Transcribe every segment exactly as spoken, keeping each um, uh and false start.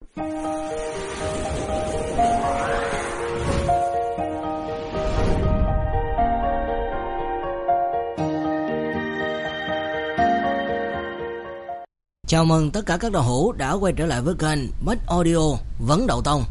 Chào mừng tất cả các đạo hữu đã quay trở lại với kênh Bách Audio Vấn Đậu Tông.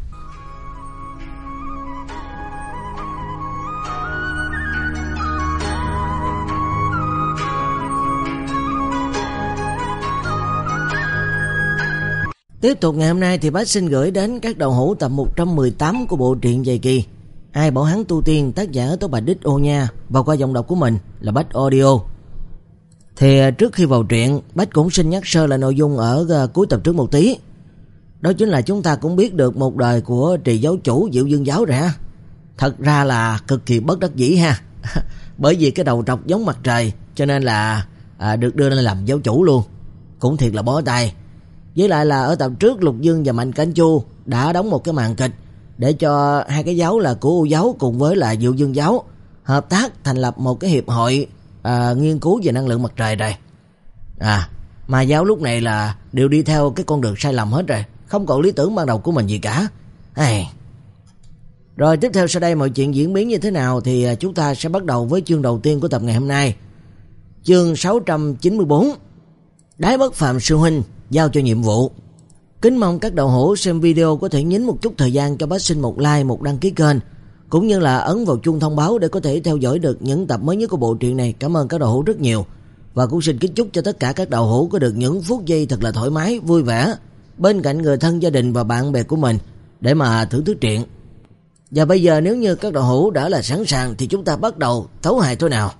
Tiếp tục ngày hôm nay thì Bách xin gửi đến các đạo hữu tập một trăm mười tám của bộ truyện Dày Kỳ Ai Bảo Hắn Tu Tiên, tác giả Tố Bạch Đích Ô Nha, và qua giọng đọc của mình là Bách Audio. Thì trước khi vào truyện, Bách cũng xin nhắc sơ lại nội dung ở cuối tập trước một tí. Đó chính là chúng ta cũng biết được một đời của Trì giáo chủ Diệu Dương giáo rồi ha. Thật ra là cực kỳ bất đắc dĩ ha. Bởi vì cái đầu trọc giống mặt trời, cho nên là à, được đưa lên làm giáo chủ luôn. Cũng thiệt là bó tay. Với lại là ở tập trước Lục Dương và Mạnh Cảnh Chu đã đóng một cái màn kịch để cho hai cái giáo là của U giáo cùng với là Diệu Dương giáo hợp tác thành lập một cái hiệp hội à, nghiên cứu về năng lượng mặt trời đây. À, mà giáo lúc này là đều đi theo cái con đường sai lầm hết rồi, không còn lý tưởng ban đầu của mình gì cả. Ai... Rồi tiếp theo sau đây mọi chuyện diễn biến như thế nào thì chúng ta sẽ bắt đầu với chương đầu tiên của tập ngày hôm nay. Chương sáu trăm chín mươi bốn, Đái Bất Phàm sư huynh giao cho nhiệm vụ. Kính mong các đạo hữu xem video có thể nhín một chút thời gian cho Bách xin một like, một đăng ký kênh, cũng như là ấn vào chuông thông báo để có thể theo dõi được những tập mới nhất của bộ truyện này. Cảm ơn các đạo hữu rất nhiều. Và cũng xin kính chúc cho tất cả các đạo hữu có được những phút giây thật là thoải mái, vui vẻ bên cạnh người thân, gia đình và bạn bè của mình để mà thưởng thức truyện. Và bây giờ nếu như các đạo hữu đã là sẵn sàng thì chúng ta bắt đầu thấu hài thôi nào.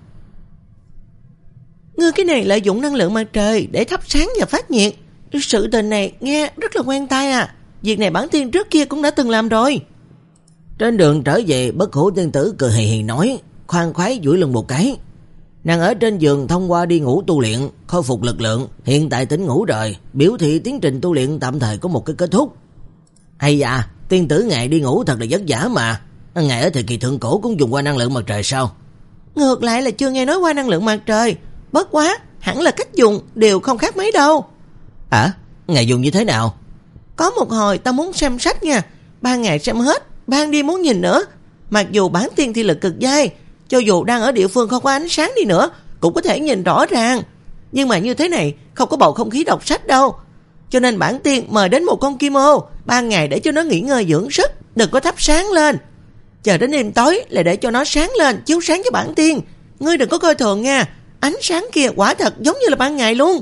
Ngươi cái này lợi dụng năng lượng mặt trời để thắp sáng và phát nhiệt. Sự tình này nghe rất là quen tai à. Việc này bản tiên trước kia cũng đã từng làm rồi. Trên đường trở về, Bất Hủ tiên tử cười hì hì nói, khoan khoái duỗi lưng một cái. Nàng ở trên giường thông qua đi ngủ tu luyện, khôi phục lực lượng, hiện tại tỉnh ngủ rồi, biểu thị tiến trình tu luyện tạm thời có một cái kết thúc. Hay dạ, tiên tử ngài đi ngủ thật là vất vả mà. Ngài ở thời kỳ thượng cổ cũng dùng qua năng lượng mặt trời sao? Ngược lại là chưa nghe nói qua năng lượng mặt trời. Bất quá, hẳn là cách dùng đều không khác mấy đâu. Hả? À, ngài dùng như thế nào? Có một hồi ta muốn xem sách nha, ban ngày xem hết, ban đi muốn nhìn nữa. Mặc dù bản tiên thi lực cực dai, cho dù đang ở địa phương không có ánh sáng đi nữa cũng có thể nhìn rõ ràng. Nhưng mà như thế này không có bầu không khí đọc sách đâu. Cho nên bản tiên mời đến một con kim ô, ban ngày để cho nó nghỉ ngơi dưỡng sức, đừng có thắp sáng lên. Chờ đến đêm tối là để cho nó sáng lên, chiếu sáng cho bản tiên. Ngươi đừng có coi thường nha, ánh sáng kia quả thật giống như là ban ngày luôn.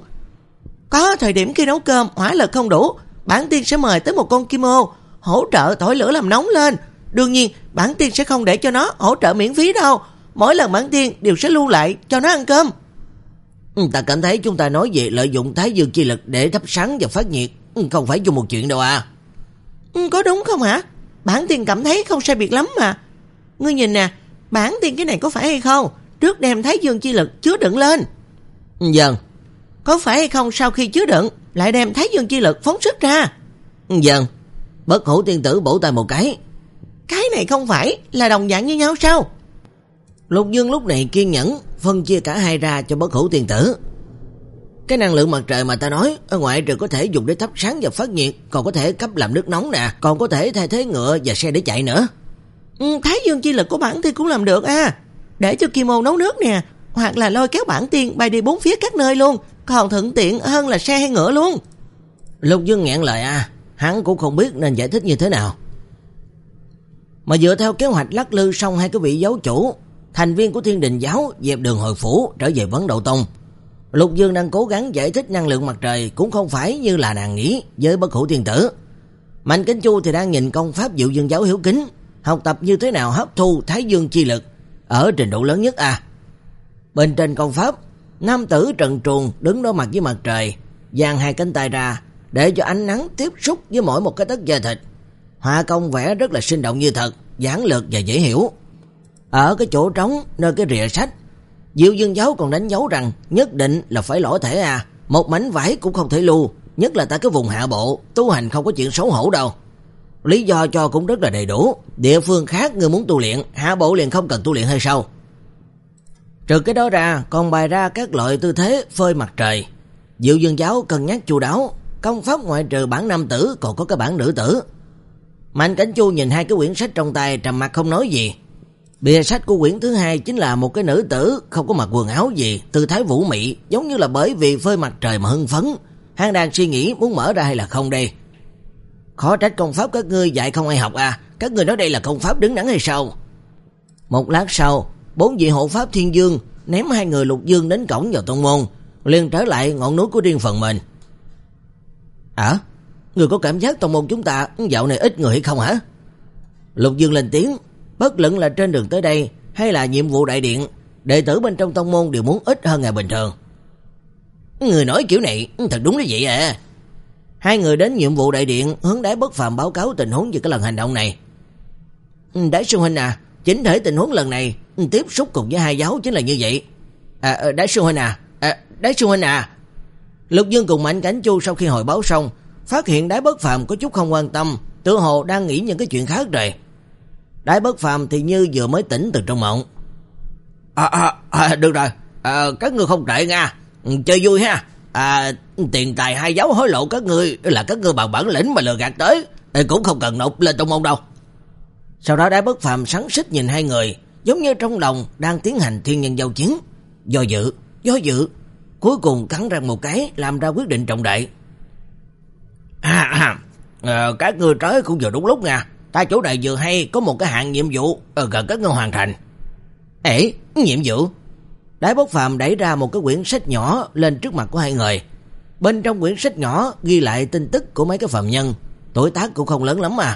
Có thời điểm khi nấu cơm hỏa lực không đủ, bản tiên sẽ mời tới một con kim ô hỗ trợ thổi lửa làm nóng lên. Đương nhiên bản tiên sẽ không để cho nó hỗ trợ miễn phí đâu. Mỗi lần bản tiên đều sẽ lưu lại cho nó ăn cơm. Ta cảm thấy chúng ta nói về lợi dụng thái dương chi lực để thắp sáng và phát nhiệt không phải chung một chuyện đâu à. Có đúng không hả? Bản tiên cảm thấy không sai biệt lắm mà. Ngươi nhìn nè, bản tiên cái này có phải hay không? Trước đem thái dương chi lực chứa đựng lên. Vâng. Có phải hay không sau khi chứa đựng lại đem thái dương chi lực phóng xuất ra? Vâng. Bất Hủ tiên tử bổ tay một cái. Cái này không phải là đồng dạng như nhau sao? Lục Dương lúc này kiên nhẫn phân chia cả hai ra cho Bất Hủ tiên tử. Cái năng lượng mặt trời mà ta nói ở ngoại trừ có thể dùng để thắp sáng và phát nhiệt, còn có thể cấp làm nước nóng nè, còn có thể thay thế ngựa và xe để chạy nữa. Ừ, thái dương chi lực của bản tiên cũng làm được à. Để cho kim ô nấu nước nè, hoặc là lôi kéo bản tiên bay đi bốn phía các nơi luôn, còn thuận tiện hơn là xe hay ngựa luôn. Lục Dương nghẹn lời à, hắn cũng không biết nên giải thích như thế nào. Mà dựa theo kế hoạch lắc lư xong hai cái vị giáo chủ, thành viên của Thiên Đình giáo dẹp đường hồi phủ trở về Vấn Đậu Tông. Lục Dương đang cố gắng giải thích năng lượng mặt trời cũng không phải như là nàng nghĩ với Bất Hủ tiên tử. Mạnh Cảnh Chu thì đang nhìn công pháp Diệu Dương giáo hiếu kính, học tập như thế nào hấp thu thái dương chi lực ở trình độ lớn nhất à. Bên trên công pháp, nam tử trần truồng đứng đối mặt với mặt trời, dang hai cánh tay ra để cho ánh nắng tiếp xúc với mỗi một cái tấc da thịt. Họa công vẽ rất là sinh động như thật, giản lược và dễ hiểu. Ở cái chỗ trống nơi cái rìa sách, Diệu Dương giáo còn đánh dấu rằng nhất định là phải lõa thể à, một mảnh vải cũng không thể lưu, nhất là tại cái vùng hạ bộ, tu hành không có chuyện xấu hổ đâu. Lý do cho cũng rất là đầy đủ, địa phương khác người muốn tu luyện, hạ bộ liền không cần tu luyện hay sao? Trừ cái đó ra, còn bày ra các loại tư thế phơi mặt trời. Diệu Dương giáo cân nhắc chu đáo, công pháp ngoại trừ bản nam tử còn có cái bản nữ tử. Mạnh Cảnh Chu nhìn hai cái quyển sách trong tay trầm mặc không nói gì. Bìa sách của quyển thứ hai chính là một cái nữ tử không có mặc quần áo gì, tư thái vũ mị, giống như là bởi vì phơi mặt trời mà hưng phấn. Hắn đang suy nghĩ muốn mở ra hay là không đây. Khó trách công pháp các ngươi dạy không ai học à, các ngươi nói đây là công pháp đứng đắn hay sao? Một lát sau, bốn vị hộ pháp Thiên Dương ném hai người Lục Dương đến cổng vào tông môn, liền trở lại ngọn núi của riêng phần mình. À, người có cảm giác tông môn chúng ta dạo này ít người hay không hả? Lục Dương lên tiếng, bất luận là trên đường tới đây hay là nhiệm vụ đại điện, đệ tử bên trong tông môn đều muốn ít hơn ngày bình thường. Người nói kiểu này thật đúng là vậy à. Hai người đến nhiệm vụ đại điện hướng Đái Bất Phàm báo cáo tình huống về cái lần hành động này. Đái sư huynh à, chính thể tình huống lần này tiếp xúc cùng với hai giáo chính là như vậy. À, Đái sư huynh à, à Đái sư huynh à. Lục Dương cùng Mạnh Cảnh Chu sau khi hồi báo xong, phát hiện Đái Bất Phàm có chút không quan tâm, tựa hồ đang nghĩ những cái chuyện khác rồi. Đái Bất Phàm thì như vừa mới tỉnh từ trong mộng. À, à, à được rồi, à, các ngươi không tệ nha, chơi vui ha. À, tiền tài hai giáo hối lộ các ngươi là các ngươi bằng bản lĩnh mà lừa gạt tới, cũng không cần nộp lên tông môn đâu. Sau đó Đái Bất Phàm sắn xích nhìn hai người, giống như trong lòng đang tiến hành thiên nhân giao chiến. Do dự, do dự, cuối cùng cắn răng một cái làm ra quyết định trọng đại. À, à, à các ngươi tới cũng vừa đúng lúc nha. Ta chỗ này vừa hay có một cái hạng nhiệm vụ gần các ngươi hoàn thành. Ê, nhiệm vụ? Đái Bất Phàm đẩy ra một cái quyển sách nhỏ lên trước mặt của hai người. Bên trong quyển sách nhỏ ghi lại tin tức của mấy cái phạm nhân, tuổi tác cũng không lớn lắm mà.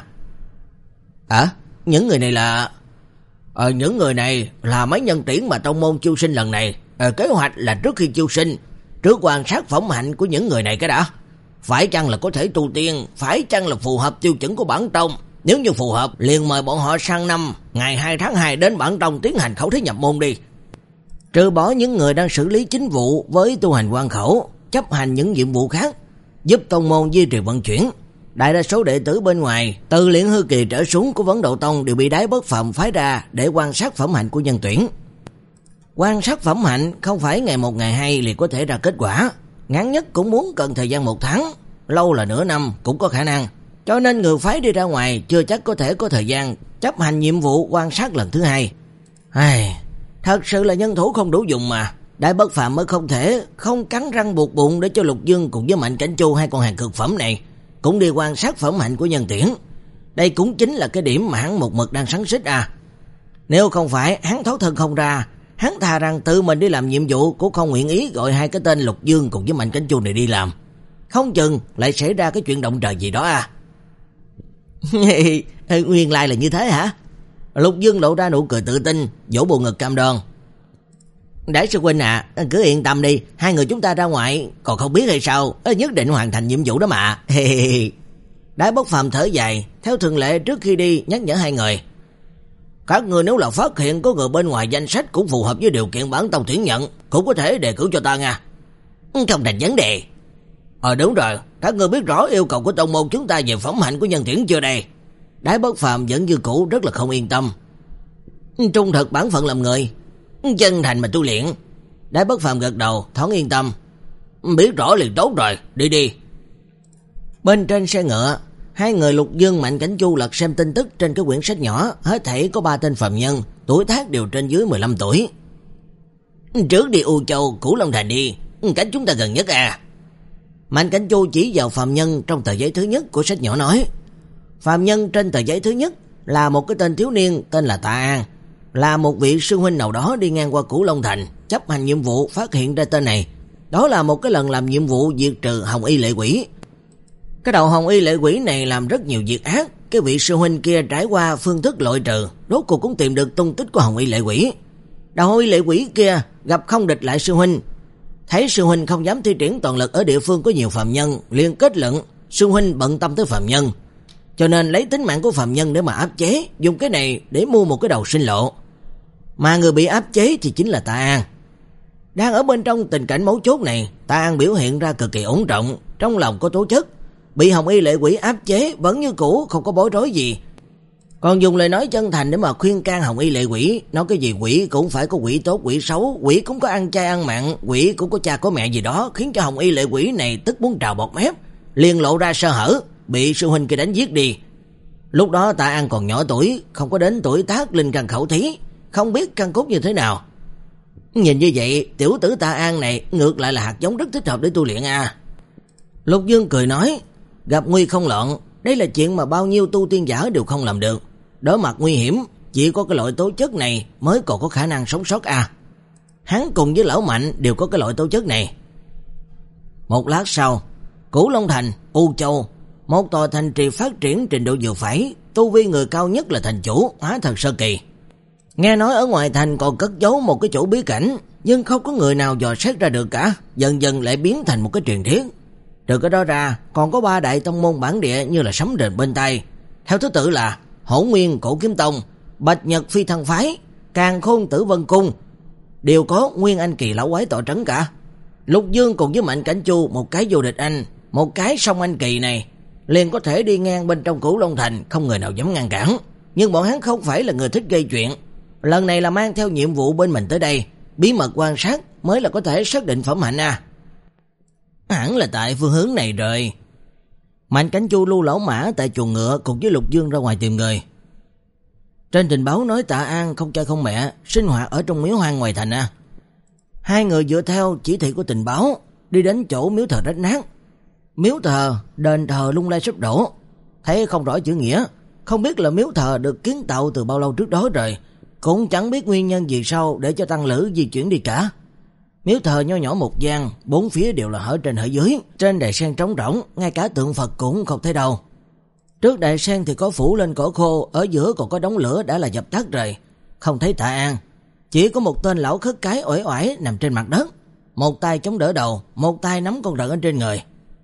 À, những người này là... Ờ, những người này là mấy nhân tuyển mà tông môn chiêu sinh lần này. Ờ, kế hoạch là trước khi chiêu sinh, trước quan sát phẩm hạnh của những người này cái đã. Phải chăng là có thể tu tiên, phải chăng là phù hợp tiêu chuẩn của bản tông. Nếu như phù hợp, liền mời bọn họ sang năm ngày hai tháng hai đến bản tông tiến hành khẩu thí nhập môn đi. Trừ bỏ những người đang xử lý chính vụ với tu hành quan khẩu, chấp hành những nhiệm vụ khác, giúp tông môn duy trì vận chuyển, đại đa số đệ tử bên ngoài, từ luyện hư kỳ trở xuống của Vấn Độ Tông đều bị Đái Bất Phàm phái ra để quan sát phẩm hạnh của nhân tuyển. Quan sát phẩm hạnh không phải ngày một ngày hai liền có thể ra kết quả, ngắn nhất cũng muốn cần thời gian một tháng, lâu là nửa năm cũng có khả năng. Cho nên người phái đi ra ngoài chưa chắc có thể có thời gian chấp hành nhiệm vụ quan sát lần thứ hai. Ai, thật sự là nhân thủ không đủ dùng mà. Đái Bất Phàm mới không thể không cắn răng buộc bụng để cho Lục Dương cùng với Mạnh Cảnh Chu hai con hàng cực phẩm này cũng đi quan sát phẩm hạnh của nhân tuyển. Đây cũng chính là cái điểm mà hắn một mực đang sắn xích à. Nếu không phải hắn thoát thân không ra, hắn thà rằng tự mình đi làm nhiệm vụ, cũng không nguyện ý gọi hai cái tên Lục Dương cùng với Mạnh Cảnh Chu này đi làm. Không chừng lại xảy ra cái chuyện động trời gì đó à. Nguyên lai là như thế hả? Lục Dương lộ ra nụ cười tự tin, vỗ bộ ngực cam đoan. Đại sư huynh à, cứ yên tâm đi, hai người chúng ta ra ngoài còn không biết hay sao, nhất định hoàn thành nhiệm vụ đó mà. Đái Bất Phàm thở dài, theo thường lệ trước khi đi nhắc nhở hai người. Các người nếu là phát hiện có người bên ngoài danh sách cũng phù hợp với điều kiện bản tông tuyển nhận, cũng có thể đề cử cho ta nha. Không thành vấn đề. Ờ đúng rồi, các người biết rõ yêu cầu của tông môn chúng ta về phẩm hạnh của nhân tuyển chưa đây? Đái Bất Phàm vẫn như cũ rất là không yên tâm. Trung thực bản phận làm người, chân thành mà tu luyện. Đái Bất Phàm gật đầu, thoáng yên tâm. Biết rõ liền tốt rồi, đi đi. Bên trên xe ngựa, hai người Lục Dương Mạnh Cảnh Chu lật xem tin tức trên cái quyển sách nhỏ, hết thảy có ba tên phạm nhân, tuổi tác đều trên dưới mười lăm tuổi. Trước đi U Châu, Cửu Long Thành đi, cách chúng ta gần nhất à. Mạnh Cảnh Chu chỉ vào phạm nhân trong tờ giấy thứ nhất của sách nhỏ nói. Phạm nhân trên tờ giấy thứ nhất là một cái tên thiếu niên tên là Tạ An, là một vị sư huynh nào đó đi ngang qua Cửu Long Thành, chấp hành nhiệm vụ phát hiện ra tên này. Đó là một cái lần làm nhiệm vụ diệt trừ Hồng Y Lệ Quỷ. Cái đầu Hồng Y Lệ Quỷ này làm rất nhiều việc ác, cái vị sư huynh kia trải qua phương thức loại trừ, rốt cuộc cũng tìm được tung tích của Hồng Y Lệ Quỷ. Đầu Hồng Y Lệ Quỷ kia gặp không địch lại sư huynh, thấy sư huynh không dám thi triển toàn lực ở địa phương có nhiều phạm nhân, liền kết luận sư huynh bận tâm tới phạm nhân, cho nên lấy tính mạng của phạm nhân để mà áp chế, dùng cái này để mua một cái đầu sinh lộ. Mà người bị áp chế thì chính là Tạ An. Đang ở bên trong tình cảnh mấu chốt này, Tạ An biểu hiện ra cực kỳ ổn trọng, trong lòng có tố chất, bị Hồng Y Lệ Quỷ áp chế vẫn như cũ, không có bối rối gì. Còn dùng lời nói chân thành để mà khuyên can Hồng Y Lệ Quỷ, nói cái gì quỷ cũng phải có quỷ tốt quỷ xấu, quỷ cũng có ăn chay ăn mặn, quỷ cũng có cha có mẹ gì đó, khiến cho Hồng Y Lệ Quỷ này tức muốn trào bọt mép, liền lộ ra sơ hở, bị sư huynh kia đánh giết đi. Lúc đó Tạ An còn nhỏ tuổi, không có đến tuổi tác linh căn khẩu thí, không biết căn cốt như thế nào. Nhìn như vậy, tiểu tử Tạ An này ngược lại là hạt giống rất thích hợp để tu luyện à. Lục Dương cười nói, gặp nguy không loạn, đây là chuyện mà bao nhiêu tu tiên giả đều không làm được. Đối mặt nguy hiểm, chỉ có cái loại tố chất này mới còn có khả năng sống sót à. Hắn cùng với lão Mạnh đều có cái loại tố chất này. Một lát sau, Cửu Long Thành, U Châu, một tòa thành trì phát triển trình độ vừa phải, tu vi người cao nhất là thành chủ, hóa thần sơ kỳ. Nghe nói ở ngoài thành còn cất giấu một cái chỗ bí cảnh, nhưng không có người nào dò xét ra được cả, dần dần lại biến thành một cái truyền thuyết. Trừ cái đó ra, còn có ba đại tông môn bản địa như là sấm rền bên tai, theo thứ tự là Hỗn Nguyên Cổ Kiếm Tông, Bạch Nhật Phi Thăng Phái, Càn Khôn Tử Vân Cung, đều có Nguyên Anh kỳ lão quái tọa trấn cả. Lục Dương cùng với Mạnh Cảnh Chu một cái vô địch anh, một cái song anh kỳ này, liền có thể đi ngang bên trong Cửu Long Thành, không người nào dám ngăn cản. Nhưng bọn hắn không phải là người thích gây chuyện, lần này là mang theo nhiệm vụ bên mình tới đây, bí mật quan sát mới là có thể xác định phẩm hạnh à. Hẳn là tại phương hướng này rồi. Mạnh Cảnh Chu lưu lão mã tại chuồng ngựa cùng với Lục Dương ra ngoài tìm người. Trên trình báo nói Tạ An không cha không mẹ, sinh hoạt ở trong miếu hoang ngoài thành à. Hai người dựa theo chỉ thị của tình báo đi đến chỗ miếu thờ rách nát. Miếu thờ, đền thờ lung lay sụp đổ, thấy không rõ chữ nghĩa, không biết là miếu thờ được kiến tạo từ bao lâu trước đó rồi, cũng chẳng biết nguyên nhân gì sao để cho tăng lữ di chuyển đi cả. Miếu thờ nho nhỏ một gian, bốn phía đều là hở trên hở dưới, trên đài sen trống rỗng, ngay cả tượng Phật cũng không thấy đâu. Trước đài sen thì có phủ lên cỏ khô, ở giữa còn có đống lửa đã là dập tắt rồi, không thấy Tạ An. Chỉ có một tên lão khất cái uể oải nằm trên mặt đất, một tay chống đỡ đầu, một tay nắm con rận ở trên người.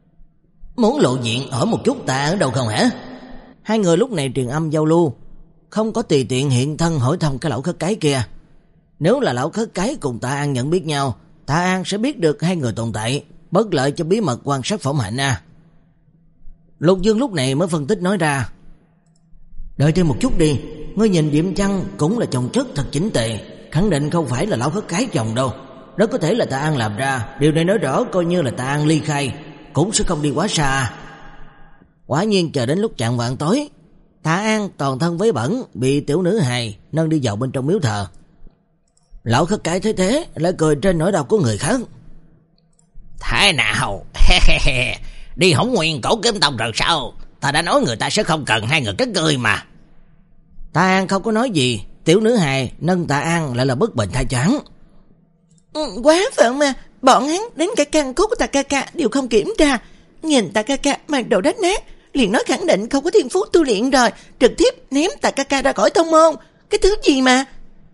Muốn lộ diện hỏi một chút Tạ An ở đâu không hả? Hai người lúc này truyền âm giao lưu, không có tùy tiện hiện thân hỏi thăm cái lão khất cái kia. Nếu là lão khất cái cùng Tạ An nhận biết nhau, Tạ An sẽ biết được hai người tồn tại, bất lợi cho bí mật quan sát phẩm hạnh à. Lục Dương lúc này mới phân tích nói ra, đợi thêm một chút đi, ngươi nhìn Diệm Chăng cũng là chồng chất thật chỉnh tề, khẳng định không phải là lão khất cái chồng đâu. Đó có thể là Tạ An làm ra, điều này nói rõ coi như là Tạ An ly khai, cũng sẽ không đi quá xa. Quả nhiên chờ đến lúc chạng vạng tối, Tạ An toàn thân vấy bẩn, bị tiểu nữ hài nâng đi vào bên trong miếu thờ. Lão khất cái thấy thế lại cười trên nỗi đau của người khác. Thế nào? Đi Hỗn Nguyên Cổ Kiếm Tông rồi sao? Ta đã nói người ta sẽ không cần hai người các ngươi mà. Tạ An không có nói gì, tiểu nữ hài nâng Tạ An lại là bất bình thay choáng. Ừ, quá phận mà, bọn hắn đến cả căn cốt của Takaka đều không kiểm tra. Nhìn Takaka mặc đồ rách nát, liền nói khẳng định không có thiên phú tu luyện rồi, trực tiếp ném Takaka ra khỏi tông môn. Cái thứ gì mà?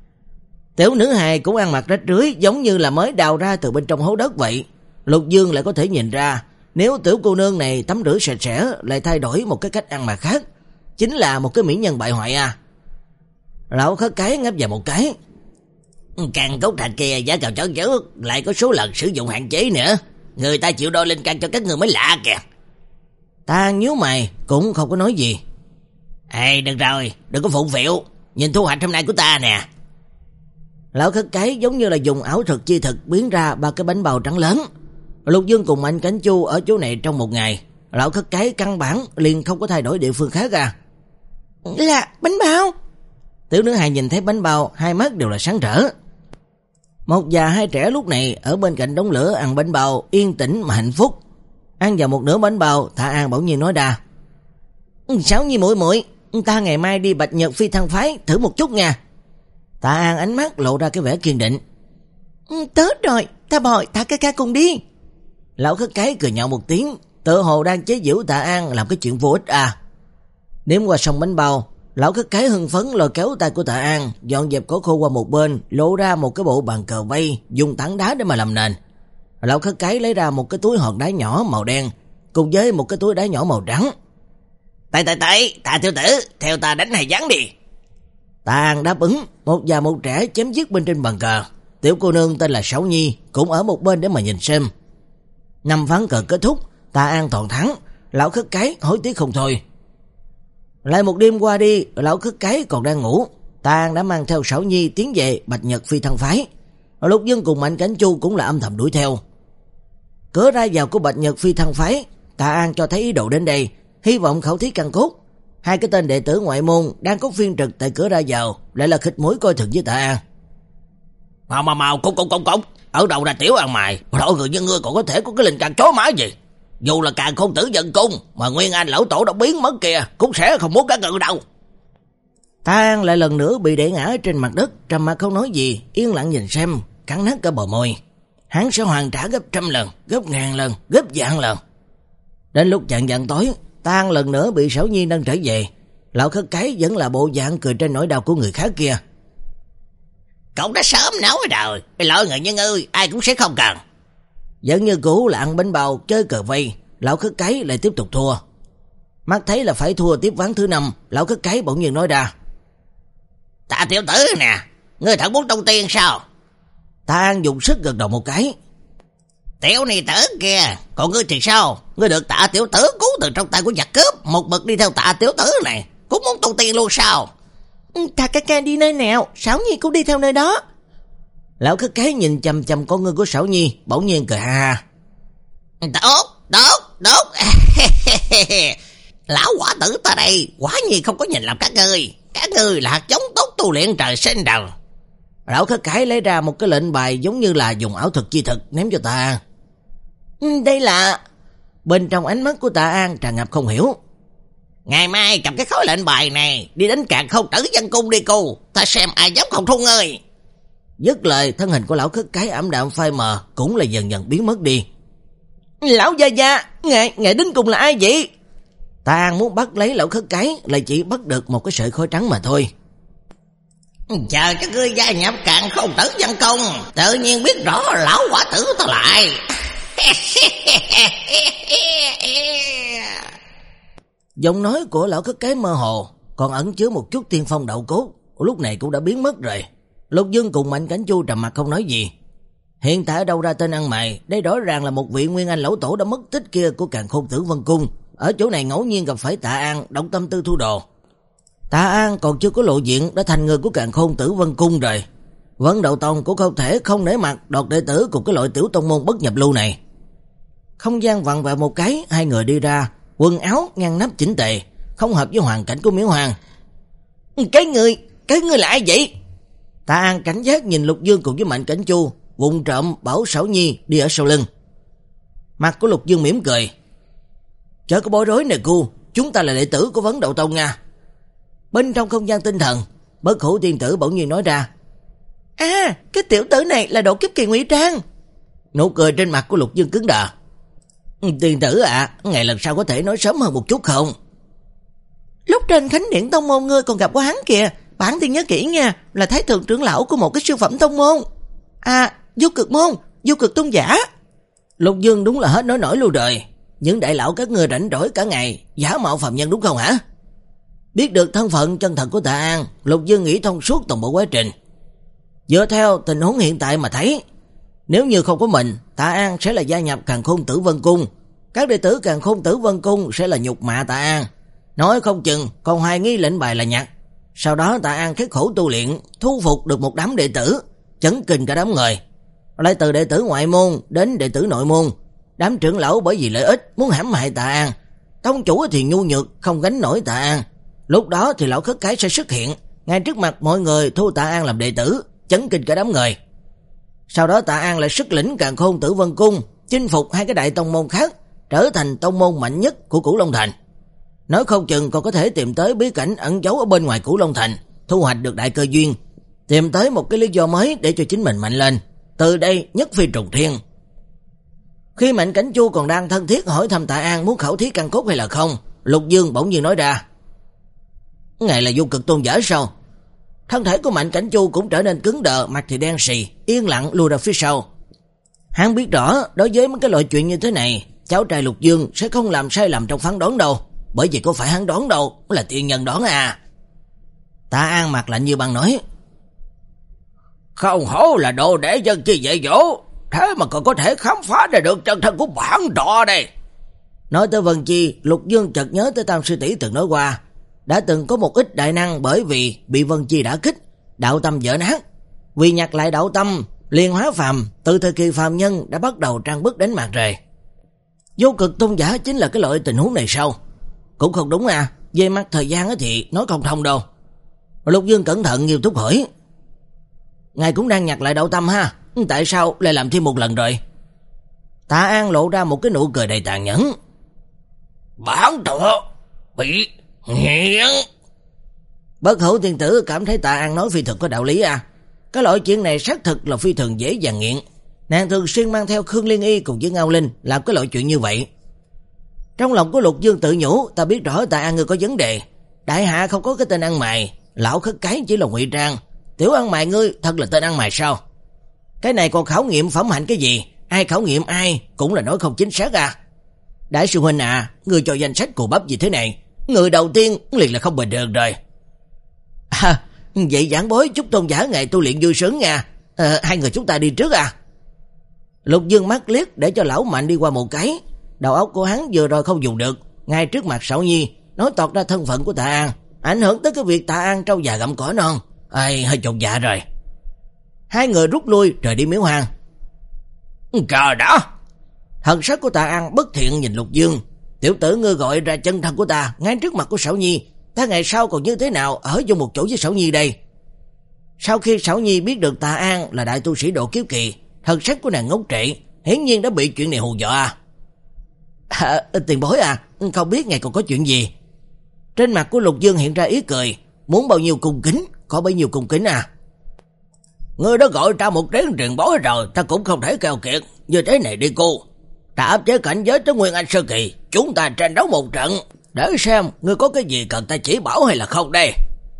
Tiểu nữ hài cũng ăn mặc rách rưới, giống như là mới đào ra từ bên trong hố đất vậy. Lục Dương lại có thể nhìn ra, nếu tiểu cô nương này tắm rửa sạch sẽ lại thay đổi một cái cách ăn mặc khác, chính là một cái mỹ nhân bại hoại à. Lão khất cái ngáp vào một cái. Căn cốt thạch kia giá cao chót trước, lại có số lần sử dụng hạn chế nữa, người ta chịu đôi linh căn cho các người mới lạ kìa. Ta nhíu mày cũng không có nói gì. Ê, được rồi, đừng có phụng phịu, nhìn thu hoạch hôm nay của ta nè. Lão khất cái giống như là dùng ảo thuật chi thực biến ra ba cái bánh bao trắng lớn. Lục Dương cùng Mạnh Cảnh Chu ở chỗ này trong một ngày, lão khất cái căn bản liền không có thay đổi địa phương khác à. Là bánh bao? Tiểu nữ hài nhìn thấy bánh bao, hai mắt đều là sáng rỡ. Một già hai trẻ lúc này ở bên cạnh đống lửa ăn bánh bao, yên tĩnh mà hạnh phúc. Ăn vào một nửa bánh bao, Tạ An bỗng nhiên nói ra. Sáu Nhi muội muội, ta ngày mai đi Bạch Nhật Phi Thăng Phái thử một chút nha. Tạ An ánh mắt lộ ra cái vẻ kiên định. Tết rồi, ta bồi Takaka cùng đi. Lão khất cái cười nhạo một tiếng, tự hồ đang chế giễu Tạ An làm cái chuyện vô ích à. Nếm qua xong bánh bao, lão khất cái hưng phấn lôi kéo tay của Tạ An, dọn dẹp cỏ khô qua một bên, lộ ra một cái bộ bàn cờ vây, dùng tảng đá để mà làm nền. Lão khất cái lấy ra một cái túi hòn đá nhỏ màu đen, cùng với một cái túi đá nhỏ màu trắng. Tại tại tại, Tạ tiểu tử, theo ta đánh hay gián đi. Tạ An đáp ứng, một già một trẻ chém giết bên trên bàn cờ. Tiểu cô nương tên là Sáu Nhi cũng ở một bên để mà nhìn xem. Năm ván cờ kết thúc, Tạ An toàn thắng, lão khất cái hối tiếc không thôi. Lại một đêm qua đi, lão khất cái còn đang ngủ, Tạ An đã mang theo Sáu Nhi tiến về Bạch Nhật Phi Thăng Phái. Lục Dương cùng Mạnh Cảnh Chu cũng là âm thầm đuổi theo. Cửa ra vào của Bạch Nhật Phi Thăng Phái Tạ An cho thấy ý đồ đến đây, hy vọng khảo thí căn cốt. Hai cái tên đệ tử ngoại môn đang có phiên trực tại cửa ra vào, lại là khịt mũi coi thường với Tạ An. Mau mau mau, cúng cúng cúng cúng, ở đâu ra tiểu ăn mày, loại người như ngươi còn có thể có cái linh căn chó má gì. Dù là Càn Khôn Tử Vân Cung mà Nguyên Anh lão tổ đã biến mất kìa, cũng sẽ không muốn cả ngự đâu. Tạ An lại lần nữa bị đẩy ngã trên mặt đất, trầm mặc không nói gì, yên lặng nhìn xem, cắn nát cả bờ môi. Hắn sẽ hoàn trả gấp trăm lần, gấp ngàn lần, gấp vạn lần. Đến lúc chạng vạng tối, Tạ An lần nữa bị Sảo Nhi nâng trở về. Lão Khất Cái vẫn là bộ dạng cười trên nỗi đau của người khác kia. Cậu đã sớm nói rồi, loại người như ngươi ai cũng sẽ không cần. Vẫn như cũ là ăn bánh bao, chơi cờ vây, Lão Khất Cái lại tiếp tục thua. Mắt thấy là phải thua tiếp ván thứ năm, Lão Khất Cái bỗng nhiên nói ra. Tạ tiểu tử nè, ngươi thật muốn tung tiền sao? Tạ An dùng sức gật đầu một cái. Tiểu ni tử kìa, còn ngươi thì sao? Ngươi được Tạ tiểu tử cứu từ trong tay của giặc cướp, một bậc đi theo Tạ tiểu tử này, cũng muốn tung tiền luôn sao? Ta ca ca đi nơi nào, Sảo Nhi cũng đi theo nơi đó. Lão Khất Cái nhìn chằm chằm con ngươi của Sảo Nhi, bỗng nhiên cười ha ha. Tốt, tốt, tốt. Lão quả tử ta đây, quả nhiên không có nhìn làm các ngươi. Các ngươi là hạt giống tốt tu luyện trời sinh rồi. Lão Khất Cái lấy ra một cái lệnh bài giống như là dùng ảo thuật chi thực ném cho Tạ An. Đây là... Bên trong ánh mắt của Tạ An tràn ngập không hiểu. Ngày mai cầm cái khối lệnh bài này đi đánh Càn Khôn Tử Vân Cung đi cô, ta xem ai dám không thu ngươi. Dứt lời, thân hình của Lão Khất Cái ảm đạm phai mờ cũng là dần dần biến mất đi. Lão gia gia, ngài, ngài đến cùng là ai vậy? Tạ An muốn bắt lấy Lão Khất Cái, lại chỉ bắt được một cái sợi khói trắng mà thôi. Chờ cho ngươi gia nhập Càn Khôn Tử Vân Cung, tự nhiên biết rõ lão quả tử ta lại. Giọng nói của Lão Khất Cái mơ hồ, còn ẩn chứa một chút tiên phong đạo cốt, lúc này cũng đã biến mất rồi. Lục Dương cùng Mạnh Cảnh Chu trầm mặt không nói gì. Hiện tại ở đâu ra tên ăn mày, đây rõ ràng là một vị Nguyên Anh lão tổ đã mất tích kia của Càn Khôn Tử Vân Cung. Ở chỗ này ngẫu nhiên gặp phải Tạ An, động tâm tư thu đồ. Tạ An còn chưa có lộ diện đã thành người của Càn Khôn Tử Vân Cung rồi. Vấn Đạo Tông cũng không thể không nể mặt đoạt đệ tử cùng cái loại tiểu tông môn bất nhập lưu này. Không gian vặn vẹo một cái, hai người đi ra, quần áo ngăn nắp chỉnh tề, không hợp với hoàn cảnh của Miễu Hoàng. Cái người, cái người là ai vậy? Tạ An cảnh giác nhìn Lục Dương cùng với Mạnh Cảnh Chu, vùng trộm bảo Sảo Nhi đi ở sau lưng. Mặt của Lục Dương mỉm cười. Chớ có bối rối nè cô, chúng ta là đệ tử của Vấn Đạo Tông nha. Bên trong không gian tinh thần, Bất Hủ Tiên Tử bỗng nhiên nói ra. À, cái tiểu tử này là độ kiếp kỳ ngụy trang. Nụ cười trên mặt của Lục Dương cứng đờ. Tiên tử ạ, à, ngày lần sau có thể nói sớm hơn một chút không? Lúc trên Khánh Điện Tông Môn ngươi còn gặp qua hắn kìa. Bản tiên nhớ kỹ nha, là thái thượng trưởng lão của một cái siêu phẩm tông môn. À, Vô Cực Môn, Vô Cực Tôn giả. Lục Dương đúng là hết nói nổi luôn rồi. Những đại lão các ngươi rảnh rỗi cả ngày, giả mạo phàm nhân đúng không hả? Biết được thân phận chân thật của Tạ An, Lục Dương nghĩ thông suốt toàn bộ quá trình. Dựa theo tình huống hiện tại mà thấy, nếu như không có mình, Tạ An sẽ là gia nhập Càn Khôn Tử Vân Cung. Các đệ tử Càn Khôn Tử Vân Cung sẽ là nhục mạ Tạ An, nói không chừng còn hoài nghi lệnh bài là nhặt. Sau đó Tạ An khắc khổ tu luyện, thu phục được một đám đệ tử, chấn kinh cả đám người. Lại từ đệ tử ngoại môn đến đệ tử nội môn, đám trưởng lão bởi vì lợi ích muốn hãm hại Tạ An, tông chủ thì nhu nhược không gánh nổi Tạ An. Lúc đó thì Lão Khất Cái sẽ xuất hiện, ngay trước mặt mọi người thu Tạ An làm đệ tử, chấn kinh cả đám người. Sau đó Tạ An lại xuất lĩnh Càn Khôn Tử Vân Cung, chinh phục hai cái đại tông môn khác, trở thành tông môn mạnh nhất của Cửu Long Thành. Nói không chừng còn có thể tìm tới bí cảnh ẩn giấu ở bên ngoài Cửu Long Thành, thu hoạch được đại cơ duyên, tìm tới một cái lý do mới để cho chính mình mạnh lên, từ đây nhất phi trùng thiên. Khi Mạnh Cảnh Chu còn đang thân thiết hỏi thăm Tạ An muốn khảo thí căn cốt hay là không, Lục Dương bỗng nhiên nói ra. Ngài là Vô Cực Tôn giả sao? Thân thể của Mạnh Cảnh Chu cũng trở nên cứng đờ, mặt thì đen xì, yên lặng lùi ra phía sau. Hắn biết rõ, đối với mấy cái loại chuyện như thế này, cháu trai Lục Dương sẽ không làm sai lầm trong phán đoán đâu, bởi vì có phải hắn đoán đâu, là tiên nhân đoán à. Tạ An mặt lạnh như băng nói. Không hổ là đồ để dân chi dạy dỗ, thế mà còn có thể khám phá ra được chân thân của bản trọ đây. Nói tới Vân Chi, Lục Dương chợt nhớ tới Tam sư tỷ từng nói qua, đã từng có một ít đại năng bởi vì bị Vân Chi đã kích, đạo tâm vỡ nát. Vì nhặt lại đạo tâm, liền hóa phàm, từ thời kỳ phàm nhân đã bắt đầu trang bức đánh mặt rồi. Vô cực tôn giả chính là cái loại tình huống này sao? Cũng không đúng à, về mặt thời gian thì nói không thông đâu. Lục Dương cẩn thận nghiêm túc hỏi. Ngài cũng đang nhặt lại đạo tâm ha, tại sao lại làm thêm một lần rồi? Tạ An lộ ra một cái nụ cười đầy tàn nhẫn. Bản tọa bị nghiện. Bất Hữu tiên tử cảm thấy Tạ An nói phi thường có đạo lý à. Cái loại chuyện này xác thực là phi thường dễ dàng nghiện. Nàng thường xuyên mang theo Khương Liên Y cùng với Ngao Linh làm cái loại chuyện như vậy. Trong lòng của Lục Dương tự nhủ, ta biết rõ Tạ An ngươi có vấn đề. Đại hạ không có cái tên ăn mày, lão khất cái chỉ là ngụy trang. Tiểu ăn mày ngươi thật là tên ăn mày sao? Cái này còn khảo nghiệm phẩm hạnh cái gì? Ai khảo nghiệm ai cũng là nói không chính xác à. Đại sư huynh à, ngươi cho danh sách cù bắp gì thế này, người đầu tiên liền là không bình thường rồi. À, vậy giảng bối chúc tôn giả ngày tu luyện vui sướng nha. À, hai người chúng ta đi trước à. Lục Dương mắt liếc để cho lão Mạnh đi qua một cái. Đầu óc của hắn vừa rồi không dùng được, ngay trước mặt Sảo Nhi nói toạc ra thân phận của Tạ An, ảnh hưởng tới cái việc Tạ An trâu già gặm cỏ non. Ai hơi chột dạ rồi. Hai người rút lui rời đi miếu hoang. Trời đó. Thần sắc của Tạ An bất thiện nhìn Lục Dương. Tiểu tử ngươi gọi ra chân thân của ta ngay trước mặt của Sảo Nhi, ta ngày sau còn như thế nào ở chung một chỗ với Sảo Nhi đây? Sau khi Sảo Nhi biết được Tạ An là đại tu sĩ độ kiếp kỳ, thần sắc của nàng ngốc trệ, hiển nhiên đã bị chuyện này hù dọa. À, tiền bối à, không biết ngài còn có chuyện gì? Trên mặt của Lục Dương hiện ra ý cười, muốn bao nhiêu cung kính có bấy nhiêu cung kính à. Ngươi đã gọi ra một tiếng truyền bối rồi, ta cũng không thể keo kiệt. Như thế này đi cô, ta áp chế cảnh giới tới Nguyên Anh sơ kỳ, chúng ta tranh đấu một trận, để xem ngươi có cái gì cần ta chỉ bảo hay là không đây.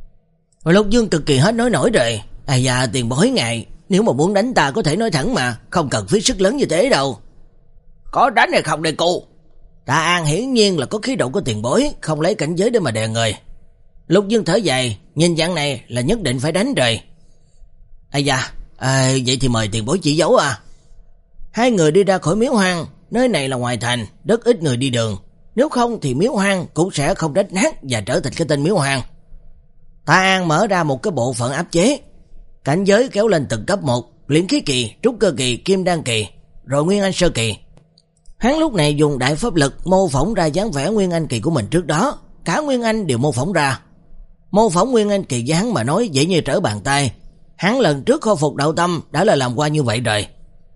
Lục Dương cực kỳ hết nói nổi rồi. À dạ tiền bối ngài, nếu mà muốn đánh ta có thể nói thẳng mà, không cần phí sức lớn như thế đâu. Có đánh hay không đây cô? Tạ An hiển nhiên là có khí độ của tiền bối, không lấy cảnh giới để mà đè người. Lục Dương thở dài, nhìn dạng này là nhất định phải đánh rồi. À dạ, à, vậy thì mời tiền bối chỉ dấu à. Hai người đi ra khỏi miếu hoang, nơi này là ngoài thành, rất ít người đi đường. Nếu không thì miếu hoang cũng sẽ không rách nát và trở thành cái tên miếu hoang. Tạ An mở ra một cái bộ phận áp chế, cảnh giới kéo lên từng cấp một, luyện khí kỳ, trúc cơ kỳ, kim đan kỳ, rồi Nguyên Anh sơ kỳ. Hắn lúc này dùng đại pháp lực mô phỏng ra dáng vẻ Nguyên Anh kỳ của mình trước đó, cả Nguyên Anh đều mô phỏng ra. Mô phỏng Nguyên Anh kỳ với hắn mà nói dễ như trở bàn tay. Hắn lần trước khôi phục đạo tâm đã là làm qua như vậy rồi.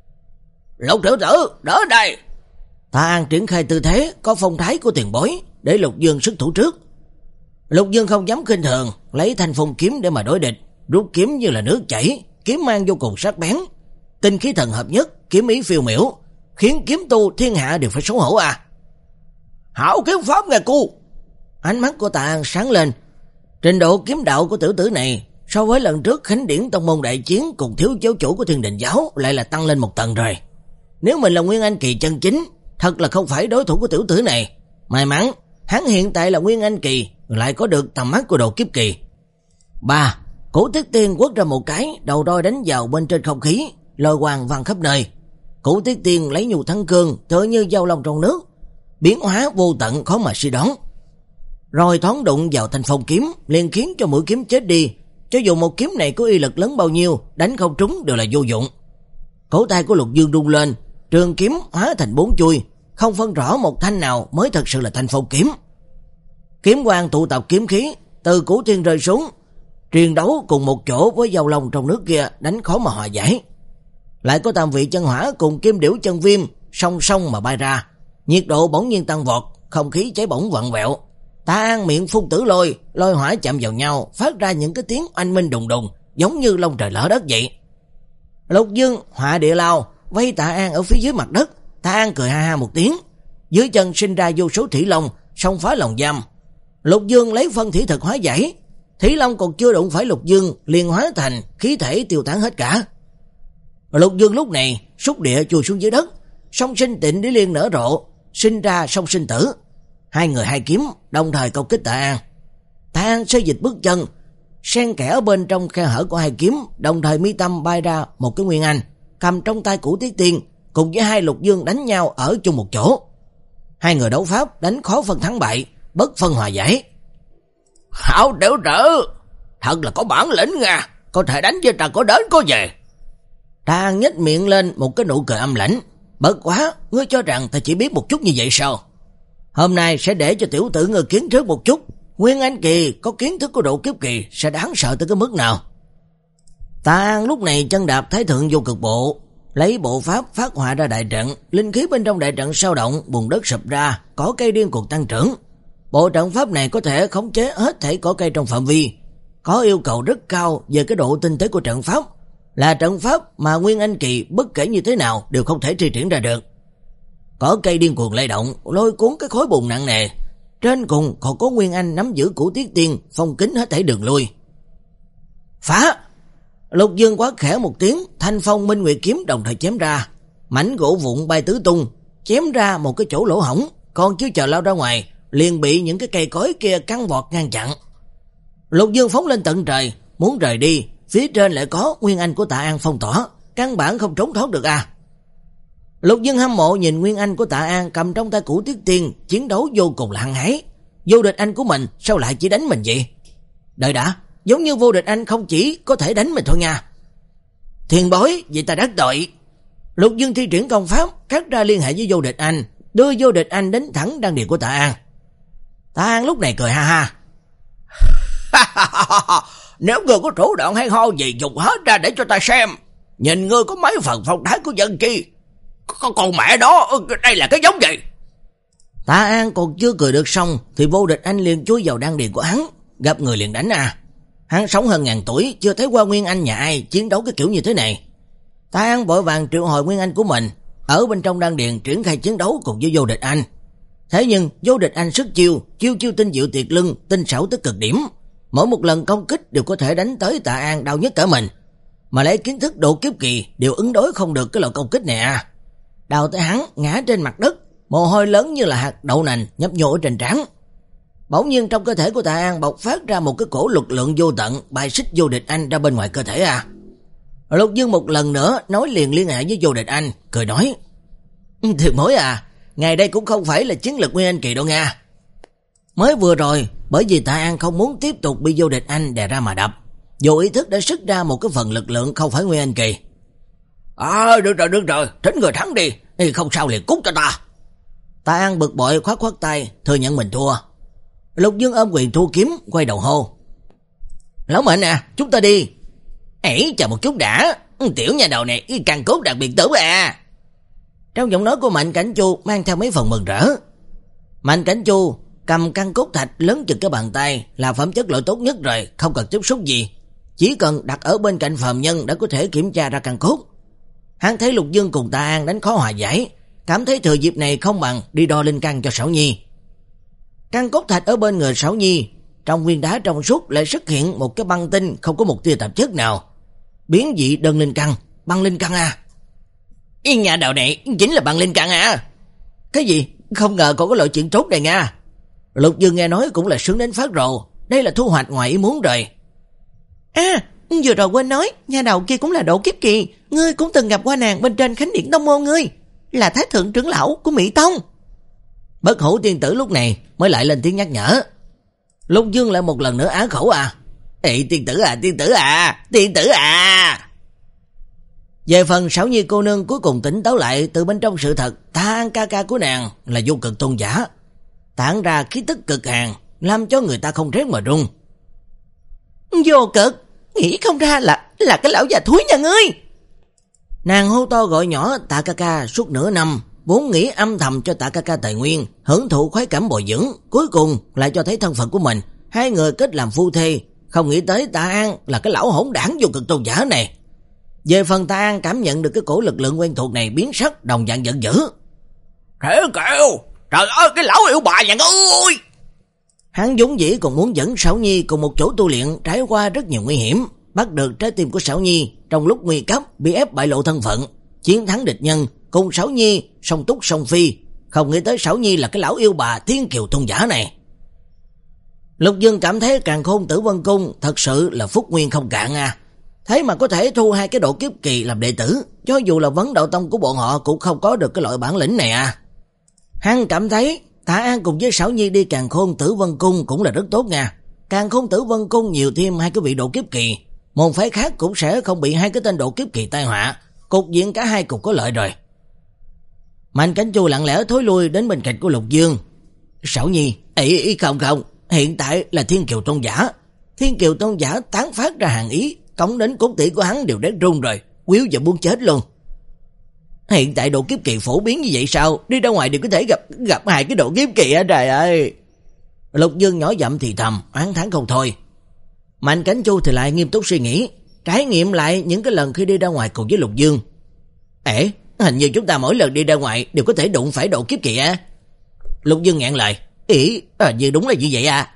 Lục tiểu tử, đỡ đây. Tạ An triển khai tư thế có phong thái của tiền bối, để Lục Dương xuất thủ trước. Lục Dương không dám khinh thường, lấy thanh phong kiếm để mà đối địch, rút kiếm như là nước chảy, kiếm mang vô cùng sắc bén, tinh khí thần hợp nhất, kiếm ý phiêu miểu, khiến kiếm tu thiên hạ đều phải xấu hổ à. Hảo kiếm pháp nghe cô. Ánh mắt của Tạ An sáng lên. Trình độ kiếm đạo của tiểu tử này so với lần trước khánh điển tông môn đại chiến cùng thiếu giáo chủ của Thiên Đình giáo lại là tăng lên một tầng rồi. Nếu mình là Nguyên Anh kỳ chân chính, thật là không phải đối thủ của tiểu tử này. May mắn hắn hiện tại là Nguyên Anh kỳ, lại có được tầm mắt của độ kiếp kỳ. Ba, Cổ Tiết Tiên quất ra một cái, đầu roi đánh vào bên trên không khí, lôi quang vang khắp nơi. Cổ Tiết Tiên lấy nhu thắng cương, tựa như dao long trong nước, biến hóa vô tận khó mà suy đoán. Rồi thoáng đụng vào thanh phong kiếm, liền khiến cho mũi kiếm chết đi. Cho dù một kiếm này có uy lực lớn bao nhiêu, đánh không trúng đều là vô dụng. Cổ tay của Lục Dương rung lên, trường kiếm hóa thành bốn chuôi, không phân rõ một thanh nào mới thật sự là thanh phong kiếm. Kiếm quang tụ tập kiếm khí từ Cửu Thiên rơi xuống, truyền đấu cùng một chỗ với dao long trong nước kia, đánh khó mà hòa giải. Lại có tam vị chân hỏa cùng kim điểu chân viêm song song mà bay ra, nhiệt độ bỗng nhiên tăng vọt, không khí cháy bỏng vặn vẹo. Tạ An miệng phun tử lôi, lôi hỏa chạm vào nhau, phát ra những cái tiếng oanh minh đùng đùng, giống như long trời lở đất vậy. Lục Dương hỏa địa lao vây Tạ An ở phía dưới mặt đất. Tạ An cười ha ha một tiếng, dưới chân sinh ra vô số thủy long xông phá lồng giam. Lục Dương lấy phân thủy thực hóa giải, thủy long còn chưa đụng phải Lục Dương liền hóa thành khí thể tiêu tán hết cả. Lục Dương lúc này xúc địa chui xuống dưới đất, song sinh tịnh đi liên nở rộ, sinh ra song sinh tử. Hai người hai kiếm đồng thời công kích Tạ An. Tạ An xê dịch bước chân, xen kẽ ở bên trong khe hở của hai kiếm, đồng thời mi tâm bay ra một cái Nguyên Anh, cầm trong tay Cửu Tiết Tiên, cùng với hai Lục Dương đánh nhau ở chung một chỗ. Hai người đấu pháp đánh khó phân thắng bại, bất phân hòa giải. Hảo tiểu tử, thật là có bản lĩnh nha, có thể đánh với ta có đến có về. Tạ An nhếch miệng lên một cái nụ cười âm lãnh. Bất quá, ngươi cho rằng ta chỉ biết một chút như vậy sao? Hôm nay sẽ để cho tiểu tử ngươi kiến thức một chút, Nguyên Anh kỳ có kiến thức của độ kiếp kỳ sẽ đáng sợ tới cái mức nào. Tạ An lúc này chân đạp Thái Thượng Vô Cực Bộ, lấy bộ pháp phát họa ra đại trận, linh khí bên trong đại trận sao động, bùn đất sụp ra, cỏ cây điên cuồng tăng trưởng. Bộ trận pháp này có thể khống chế hết thảy cỏ cây trong phạm vi, có yêu cầu rất cao về cái độ tinh tế của trận pháp, là trận pháp mà Nguyên Anh kỳ bất kể như thế nào đều không thể thi triển ra được. Cỏ cây điên cuồng lay động, lôi cuốn cái khối bùn nặng nề, trên cùng còn có Nguyên Anh nắm giữ Cửu Tiết Tiên phong kín hết thảy đường lui. Phá! Lục Dương quát khẽ một tiếng, thanh phong minh nguyệt kiếm đồng thời chém ra, mảnh gỗ vụn bay tứ tung, chém ra một cái chỗ lỗ hổng, còn chưa chờ lao ra ngoài liền bị những cái cây cối kia căng vọt ngăn chặn. Lục Dương phóng lên tận trời, muốn rời đi, phía trên lại có Nguyên Anh của Tạ An phong tỏa, căn bản không trốn thoát được à. Lục Dương hâm mộ nhìn Nguyên Anh của Tạ An cầm trong tay Cửu Tiết Tiên, chiến đấu vô cùng là hăng hái. Vô Địch Anh của mình sao lại chỉ đánh mình vậy? Đợi đã, giống như Vô Địch Anh không chỉ có thể đánh mình thôi nha. Thiền bối, vậy ta đắc tội. Lục Dương thi triển công pháp, cắt ra liên hệ với Vô Địch Anh, đưa Vô Địch Anh đến thẳng đan điền của Tạ An. Tạ An lúc này cười ha ha. Nếu ngươi có thủ đoạn hay ho gì dùng hết ra để cho ta xem. Nhìn ngươi có mấy phần phong thái của dân chi. Con, con mẹ đó, đây là cái giống gì? Tạ An còn chưa cười được xong thì Vô Địch Anh liền chui vào đan điền của hắn, gặp người liền đánh à. Hắn sống hơn ngàn tuổi, chưa thấy qua Nguyên Anh nhà ai chiến đấu cái kiểu như thế này. Tạ An vội vàng triệu hồi Nguyên Anh của mình ở bên trong đan điền triển khai chiến đấu cùng với Vô Địch Anh. Thế nhưng Vô Địch Anh sức chiêu, chiêu chiêu tinh diệu tuyệt luân, tinh xảo tới cực điểm, mỗi một lần công kích đều có thể đánh tới Tạ An đau nhất cả mình, mà lấy kiến thức độ kiếp kỳ đều ứng đối không được cái loại công kích này à. Đau tới hắn ngã trên mặt đất, mồ hôi lớn như là hạt đậu nành nhấp nhô ở trên trán. Bỗng nhiên trong cơ thể của Tạ An bộc phát ra một cái cổ lực lượng vô tận, bài xích Vô Địch Anh ra bên ngoài cơ thể à. Lục Dương một lần nữa nói liền liên hệ với Vô Địch Anh, cười nói: "Thiệt mối à, ngày đây cũng không phải là chiến lực Nguyên Anh kỳ đâu nha." Mới vừa rồi, bởi vì Tạ An không muốn tiếp tục bị Vô Địch Anh đè ra mà đập, vô ý thức đã xuất ra một cái phần lực lượng không phải Nguyên Anh kỳ. À, được rồi, được rồi, thỉnh người thắng đi, không sao liền cút cho ta. Tạ An bực bội khoát khoát tay, thừa nhận mình thua. Lục Dương ôm quyền thu kiếm, quay đầu hô: "Lão Mệnh à, chúng ta đi." "Ê, chờ một chút đã, tiểu nhà đầu này càng cốt đặc biệt tử à." Trong giọng nói của Mạnh Cảnh Chu mang theo mấy phần mừng rỡ. Mạnh Cảnh Chu cầm căn cốt thạch lớn chừng cái bàn tay, là phẩm chất loại tốt nhất rồi, không cần tiếp xúc gì, chỉ cần đặt ở bên cạnh phàm nhân đã có thể kiểm tra ra căn cốt. Hắn thấy Lục Dương cùng Tạ An đánh khó hòa giải, cảm thấy thừa dịp này không bằng đi đo linh căn cho Sảo Nhi. Căn cốt thạch ở bên người Sảo Nhi, trong viên đá trong suốt lại xuất hiện một cái băng tinh không có một tia tạp chất nào, biến dị đơn linh căn, băng linh căn à. Yên nhà đầu này chính là băng linh căn à. Cái gì? Không ngờ còn có loại chuyện tốt này nha. Lục Dương nghe nói cũng là sướng đến phát rồ, đây là thu hoạch ngoài ý muốn rồi. À, vừa rồi quên nói, nhà đầu kia cũng là độ kiếp kỳ, ngươi cũng từng gặp qua nàng bên trên khánh điện tông môn ngươi, là Thái Thượng trưởng lão của Mỹ Tông. Bất Hủ tiên tử lúc này mới lại lên tiếng nhắc nhở. Lục Dương lại một lần nữa á khẩu à. Ê, tiên tử à, tiên tử à, tiên tử à. Về phần Sảo Nhi cô nương cuối cùng tỉnh táo lại, từ bên trong sự thật, Tạ An ca ca của nàng là vô cực tôn giả, tản ra khí tức cực hàn, làm cho người ta không rét mà run. Vô cực, nghĩ không ra là là cái lão già thúi nhà ngươi. Nàng hô to gọi nhỏ Tạ ca ca suốt nửa năm, vốn nghĩ âm thầm cho Tạ ca ca tài nguyên, hưởng thụ khoái cảm bồi dưỡng, cuối cùng lại cho thấy thân phận của mình, hai người kết làm phu thê, không nghĩ tới Tạ An là cái lão hỗn đảng vô cực tôn giả này. Về phần Tạ An cảm nhận được cái cổ lực lượng quen thuộc này biến sắc, đồng dạng giận dữ. Thế kêu, trời ơi cái lão yêu bà nhà ngươi. Hắn dũng dĩ còn muốn dẫn Sảo Nhi cùng một chỗ tu luyện, trải qua rất nhiều nguy hiểm, bắt được trái tim của Sảo Nhi trong lúc nguy cấp, bị ép bại lộ thân phận, chiến thắng địch nhân, cùng Sảo Nhi song túc song phi, không nghĩ tới Sảo Nhi là cái lão yêu bà thiên kiều tôn giả này. Lục Dương cảm thấy Càn Khôn Tử Vân Cung thật sự là phúc nguyên không cạn à. Thế mà có thể thu hai cái độ kiếp kỳ làm đệ tử, cho dù là vấn đạo tông của bọn họ cũng không có được cái loại bản lĩnh này à. Hắn cảm thấy Tạ An cùng với Sảo Nhi đi Càn Khôn Tử Vân Cung cũng là rất tốt nha. Càn Khôn Tử Vân Cung nhiều thêm hai cái vị độ kiếp kỳ, môn phái khác cũng sẽ không bị hai cái tên độ kiếp kỳ tai họa, cục diện cả hai cùng có lợi rồi. Mạnh Cảnh Chu lặng lẽ thối lui đến bên cạnh của Lục Dương. Sảo Nhi, ý, ý không không, hiện tại là Thiên Kiều Tôn giả. Thiên Kiều Tôn giả tán phát ra hàng ý, cống đến cốt tủy của hắn đều rét run rồi, quýu và muốn chết luôn. Hiện tại độ kiếp kỳ phổ biến như vậy sao? Đi ra ngoài đều có thể gặp gặp hai cái độ kiếp kỳ á, trời ơi. Lục Dương nhỏ giọng thì thầm, oán thán không thôi. Mạnh Cảnh Chu thì lại nghiêm túc suy nghĩ, trải nghiệm lại những cái lần khi đi ra ngoài cùng với Lục Dương. Ê, hình như chúng ta mỗi lần đi ra ngoài đều có thể đụng phải độ kiếp kỳ á. Lục Dương ngẹn lời, ý, à, như đúng là như vậy à.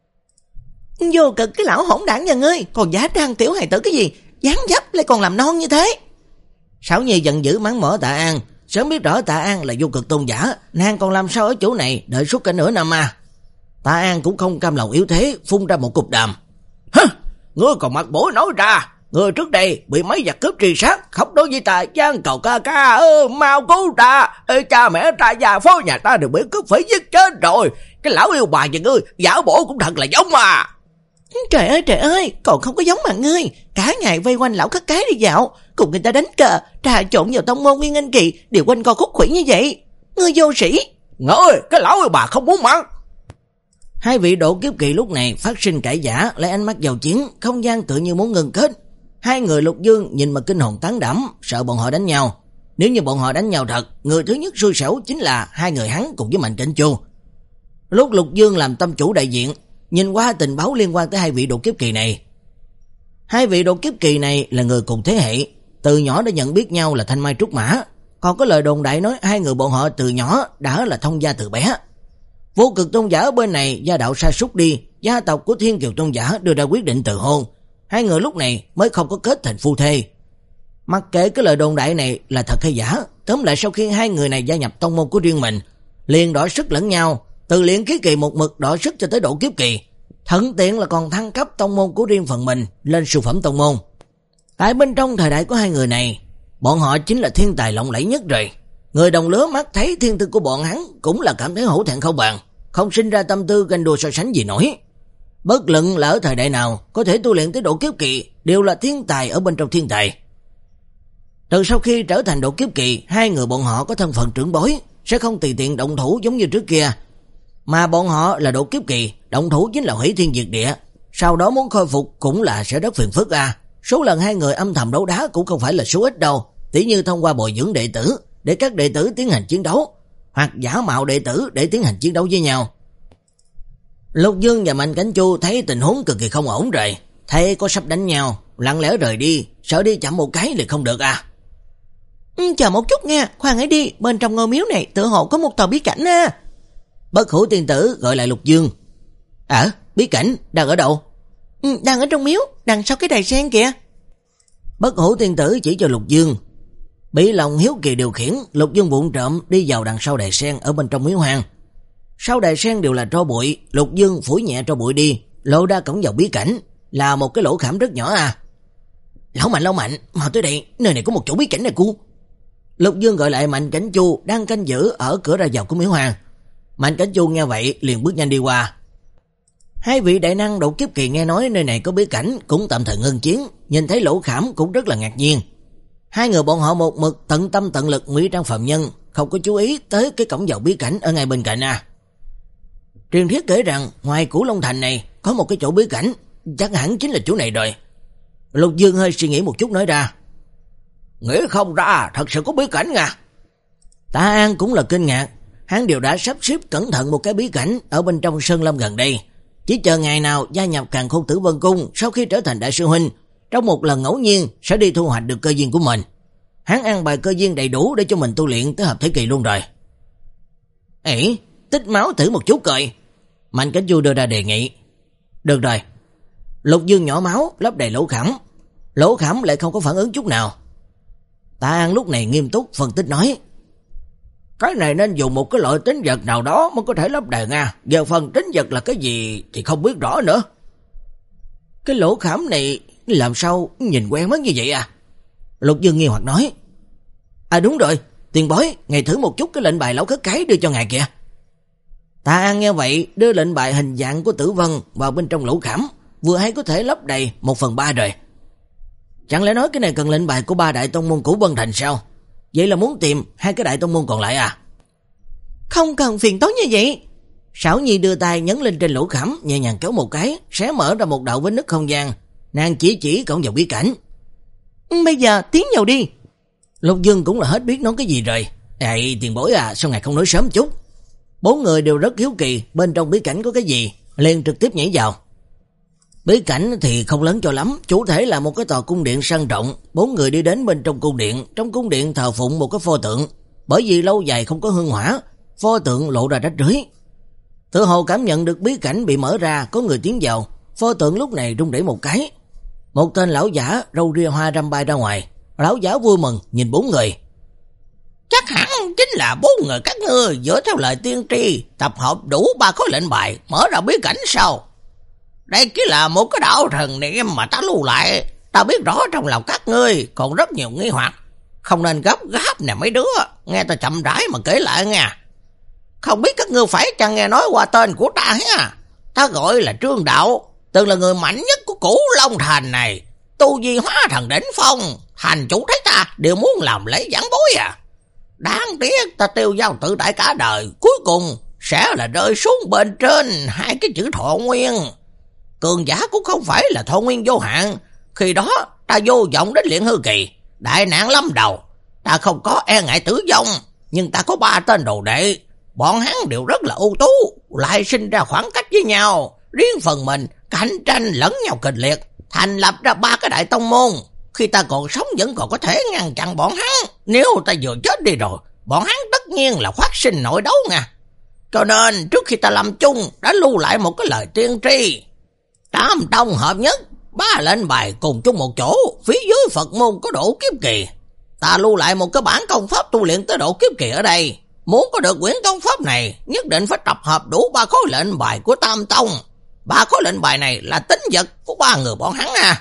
Vô cực cái lão hỗn đảng nhà ngươi, còn giá trang tiểu hài tử cái gì, dáng dấp lại còn làm non như thế. Sảo Nhi giận dữ mắng mỏ Tạ An, sớm biết rõ Tạ An là vô cực tôn giả, nàng còn làm sao ở chỗ này đợi suốt cả nửa năm à. Tạ An cũng không cam lòng yếu thế, phun ra một cục đàm. Hứ, ngươi còn mặt mũi nói ra, ngươi trước đây bị mấy giặc cướp truy sát, khóc đối với ta, gian cầu ca ca, ơ, mau cứu ta, ê, cha mẹ ta già phố nhà ta đều bị cướp phải giết chết rồi. Cái lão yêu bà nhà ngươi, giả bộ cũng thật là giống mà. Trời ơi trời ơi, còn không có giống mà ngươi, cả ngày vây quanh lão khất cái đi dạo, cùng người ta đánh cờ, trà trộn vào tông môn Nguyên Anh Kỳ, đều quanh co khúc khủy như vậy. Ngươi vô sĩ. Ngươi, cái lão yêu bà không muốn mắng. Hai vị độ kiếp kỳ lúc này phát sinh cãi giả, lấy ánh mắt giao chiến, không gian tự như muốn ngừng kết. Hai người Lục Dương nhìn mà kinh hồn tán đảm, sợ bọn họ đánh nhau. Nếu như bọn họ đánh nhau thật, người thứ nhất xui xẻo chính là hai người hắn cùng với Mạnh Cảnh Chu. Lúc Lục Dương làm tâm chủ đại diện, nhìn qua tình báo liên quan tới hai vị độ kiếp kỳ này. Hai vị độ kiếp kỳ này là người cùng thế hệ, từ nhỏ đã nhận biết nhau là thanh mai trúc mã, còn có lời đồn đại nói hai người bọn họ từ nhỏ đã là thông gia từ bé. Vô cực tôn giả ở bên này gia đạo sa sút đi, gia tộc của Thiên Kiều tôn giả đưa ra quyết định từ hôn, hai người lúc này mới không có kết thành phu thê. Mặc kệ cái lời đồn đại này là thật hay giả, tóm lại sau khi hai người này gia nhập tông môn của riêng mình, liền đỏ sức lẫn nhau, từ luyện khí kỳ một mực đỏ sức cho tới độ kiếp kỳ, thuận tiện là còn thăng cấp tông môn của riêng phần mình lên siêu phẩm tông môn. Tại bên trong thời đại của hai người này, bọn họ chính là thiên tài lộng lẫy nhất rồi. Người đồng lứa mắt thấy thiên tư của bọn hắn cũng là cảm thấy hổ thẹn không bằng, không sinh ra tâm tư ganh đua so sánh gì nổi. Bất luận là ở thời đại nào có thể tu luyện tới độ kiếp kỳ đều là thiên tài ở bên trong thiên tài. Từ sau khi trở thành độ kiếp kỳ, hai người bọn họ có thân phận trưởng bối, sẽ không tùy tiện động thủ giống như trước kia. Mà bọn họ là độ kiếp kỳ, động thủ chính là hủy thiên diệt địa, sau đó muốn khôi phục cũng là sẽ rất phiền phức à. Số lần hai người âm thầm đấu đá cũng không phải là số ít đâu, tỉ như thông qua bồi dưỡng đệ tử để các đệ tử tiến hành chiến đấu, hoặc giả mạo đệ tử để tiến hành chiến đấu với nhau. Lục Dương và Mạnh Cảnh Chu thấy tình huống cực kỳ không ổn rồi, thấy có sắp đánh nhau, lặng lẽ rời đi, sợ đi chậm một cái thì không được à. Ừ, chờ một chút nha, khoan hãy đi, bên trong ngôi miếu này tự hộ có một tòa bí cảnh à. Bất Hủ tiên tử gọi lại Lục Dương. À, bí cảnh đang ở đâu? Ừ, đang ở trong miếu, đằng sau cái đài sen kìa. Bất Hủ tiên tử chỉ cho Lục Dương. Bị lòng hiếu kỳ điều khiển, Lục Dương vụng trộm đi vào đằng sau đài sen ở bên trong miếu hoang. Sau đài sen đều là tro bụi, Lục Dương phủi nhẹ tro bụi đi, lộ ra cổng vào bí cảnh, là một cái lỗ khảm rất nhỏ à. Lão Mạnh, Lão Mạnh, mau tới đây, nơi này có một chỗ bí cảnh này cu. Lục Dương gọi lại Mạnh Cảnh Chu đang canh giữ ở cửa ra vào của miếu hoang. Mạnh Cảnh Chu nghe vậy liền bước nhanh đi qua. Hai vị đại năng độ kiếp kỳ nghe nói nơi này có bí cảnh cũng tạm thời ngưng chiến, nhìn thấy lỗ khảm cũng rất là ngạc nhiên. Hai người bọn họ một mực tận tâm tận lực ngụy trang phạm nhân, không có chú ý tới cái cổng vào bí cảnh ở ngay bên cạnh à. Truyền thuyết kể rằng ngoài Cửu Long Thành này có một cái chỗ bí cảnh, chắc hẳn chính là chỗ này rồi. Lục Dương hơi suy nghĩ một chút nói ra. Nghĩ không ra thật sự có bí cảnh nha. Tạ An cũng là kinh ngạc, hắn đều đã sắp xếp cẩn thận một cái bí cảnh ở bên trong Sơn Lâm gần đây, chỉ chờ ngày nào gia nhập Càn Khôn Tử Vân Cung, sau khi trở thành đại sư huynh, trong một lần ngẫu nhiên sẽ đi thu hoạch được cơ duyên của mình. Hắn ăn bài cơ duyên đầy đủ để cho mình tu luyện tới hợp thể kỳ luôn rồi. Ê, tích máu thử một chút coi. Mạnh Cảnh Chu đưa ra đề nghị. Được rồi. Lục Dương nhỏ máu, lấp đầy lỗ khảm. Lỗ khảm lại không có phản ứng chút nào. Tạ An lúc này nghiêm túc phân tích nói. Cái này nên dùng một cái loại tính vật nào đó mới có thể lấp đầy nha. Giờ phần tính vật là cái gì thì không biết rõ nữa. Cái lỗ khảm này làm sao nhìn quen mất như vậy à? Lục Dương nghi hoặc nói. À đúng rồi, tiền bối, ngài thử một chút cái lệnh bài lão khất cái đưa cho ngài kìa. Tạ An nghe vậy đưa lệnh bài hình dạng của Tử Vân vào bên trong lỗ khảm, vừa hay có thể lấp đầy một phần ba rồi. Chẳng lẽ nói cái này cần lệnh bài của ba đại tông môn Cửu Vân Thành sao? Vậy là muốn tìm hai cái đại tông môn còn lại à? Không cần phiền toái như vậy. Sảo Nhi đưa tay nhấn lên trên lỗ khảm, nhẹ nhàng kéo một cái, xé mở ra một đạo vết nứt không gian. Nàng chỉ chỉ cổng vào bí cảnh. Bây giờ tiến vào đi. Lục Dương cũng là hết biết nói cái gì rồi. Ê tiền bối à, sao ngài không nói sớm chút? Bốn người đều rất hiếu kỳ bên trong bí cảnh có cái gì, liền trực tiếp nhảy vào. Bí cảnh thì không lớn cho lắm, chủ thể là một cái tòa cung điện sang trọng. Bốn người đi đến bên trong cung điện, trong cung điện thờ phụng một cái pho tượng. Bởi vì lâu dài không có hương hỏa, pho tượng lộ ra rách rưới. Tự hồ cảm nhận được bí cảnh bị mở ra, có người tiến vào. Pho tượng lúc này rung rẩy một cái. Một tên lão giả râu ria hoa râm bay ra ngoài. Lão giả vui mừng nhìn bốn người. Chắc hẳn chính là bốn người các ngươi dựa theo lời tiên tri tập hợp đủ ba khối lệnh bài mở ra bí cảnh sao? Đây chỉ là một cái đạo thần niệm mà ta lưu lại. Ta biết rõ trong lòng các ngươi còn rất nhiều nghi hoặc. Không nên gấp gáp nè mấy đứa. Nghe ta chậm rãi mà kể lại nha. Không biết các ngươi phải chẳng nghe nói qua tên của ta ha? Ta gọi là Trương Đạo, từng là người mạnh nhất của Cửu Long Thành này. Tu vi hóa thần đỉnh phong, thành chủ thấy ta đều muốn làm lễ giảng bối à. Đáng tiếc ta tiêu dao tự tại cả đời, cuối cùng sẽ là rơi xuống bên trên hai cái chữ thọ nguyên. Cường giả cũng không phải là thọ nguyên vô hạn. Khi đó ta vô vọng đến luyện hư kỳ, đại nạn lâm đầu. Ta không có e ngại tử vong, nhưng ta có ba tên đồ đệ. Bọn hắn đều rất là ưu tú, lại sinh ra khoảng cách với nhau. Riêng phần mình cạnh tranh lẫn nhau kịch liệt, thành lập ra ba cái đại tông môn. Khi ta còn sống vẫn còn có thể ngăn chặn bọn hắn. Nếu ta vừa chết đi rồi, bọn hắn tất nhiên là phát sinh nội đấu nha. Cho nên trước khi ta lâm chung đã lưu lại một cái lời tiên tri. Tam tông hợp nhất, ba lệnh bài cùng chung một chỗ, phía dưới Phật môn có độ kiếp kỳ. Ta lưu lại một cái bản công pháp tu luyện tới độ kiếp kỳ ở đây. Muốn có được quyển công pháp này, nhất định phải tập hợp đủ ba khối lệnh bài của Tam tông. Ba khối lệnh bài này là tính vật của ba người bọn hắn à.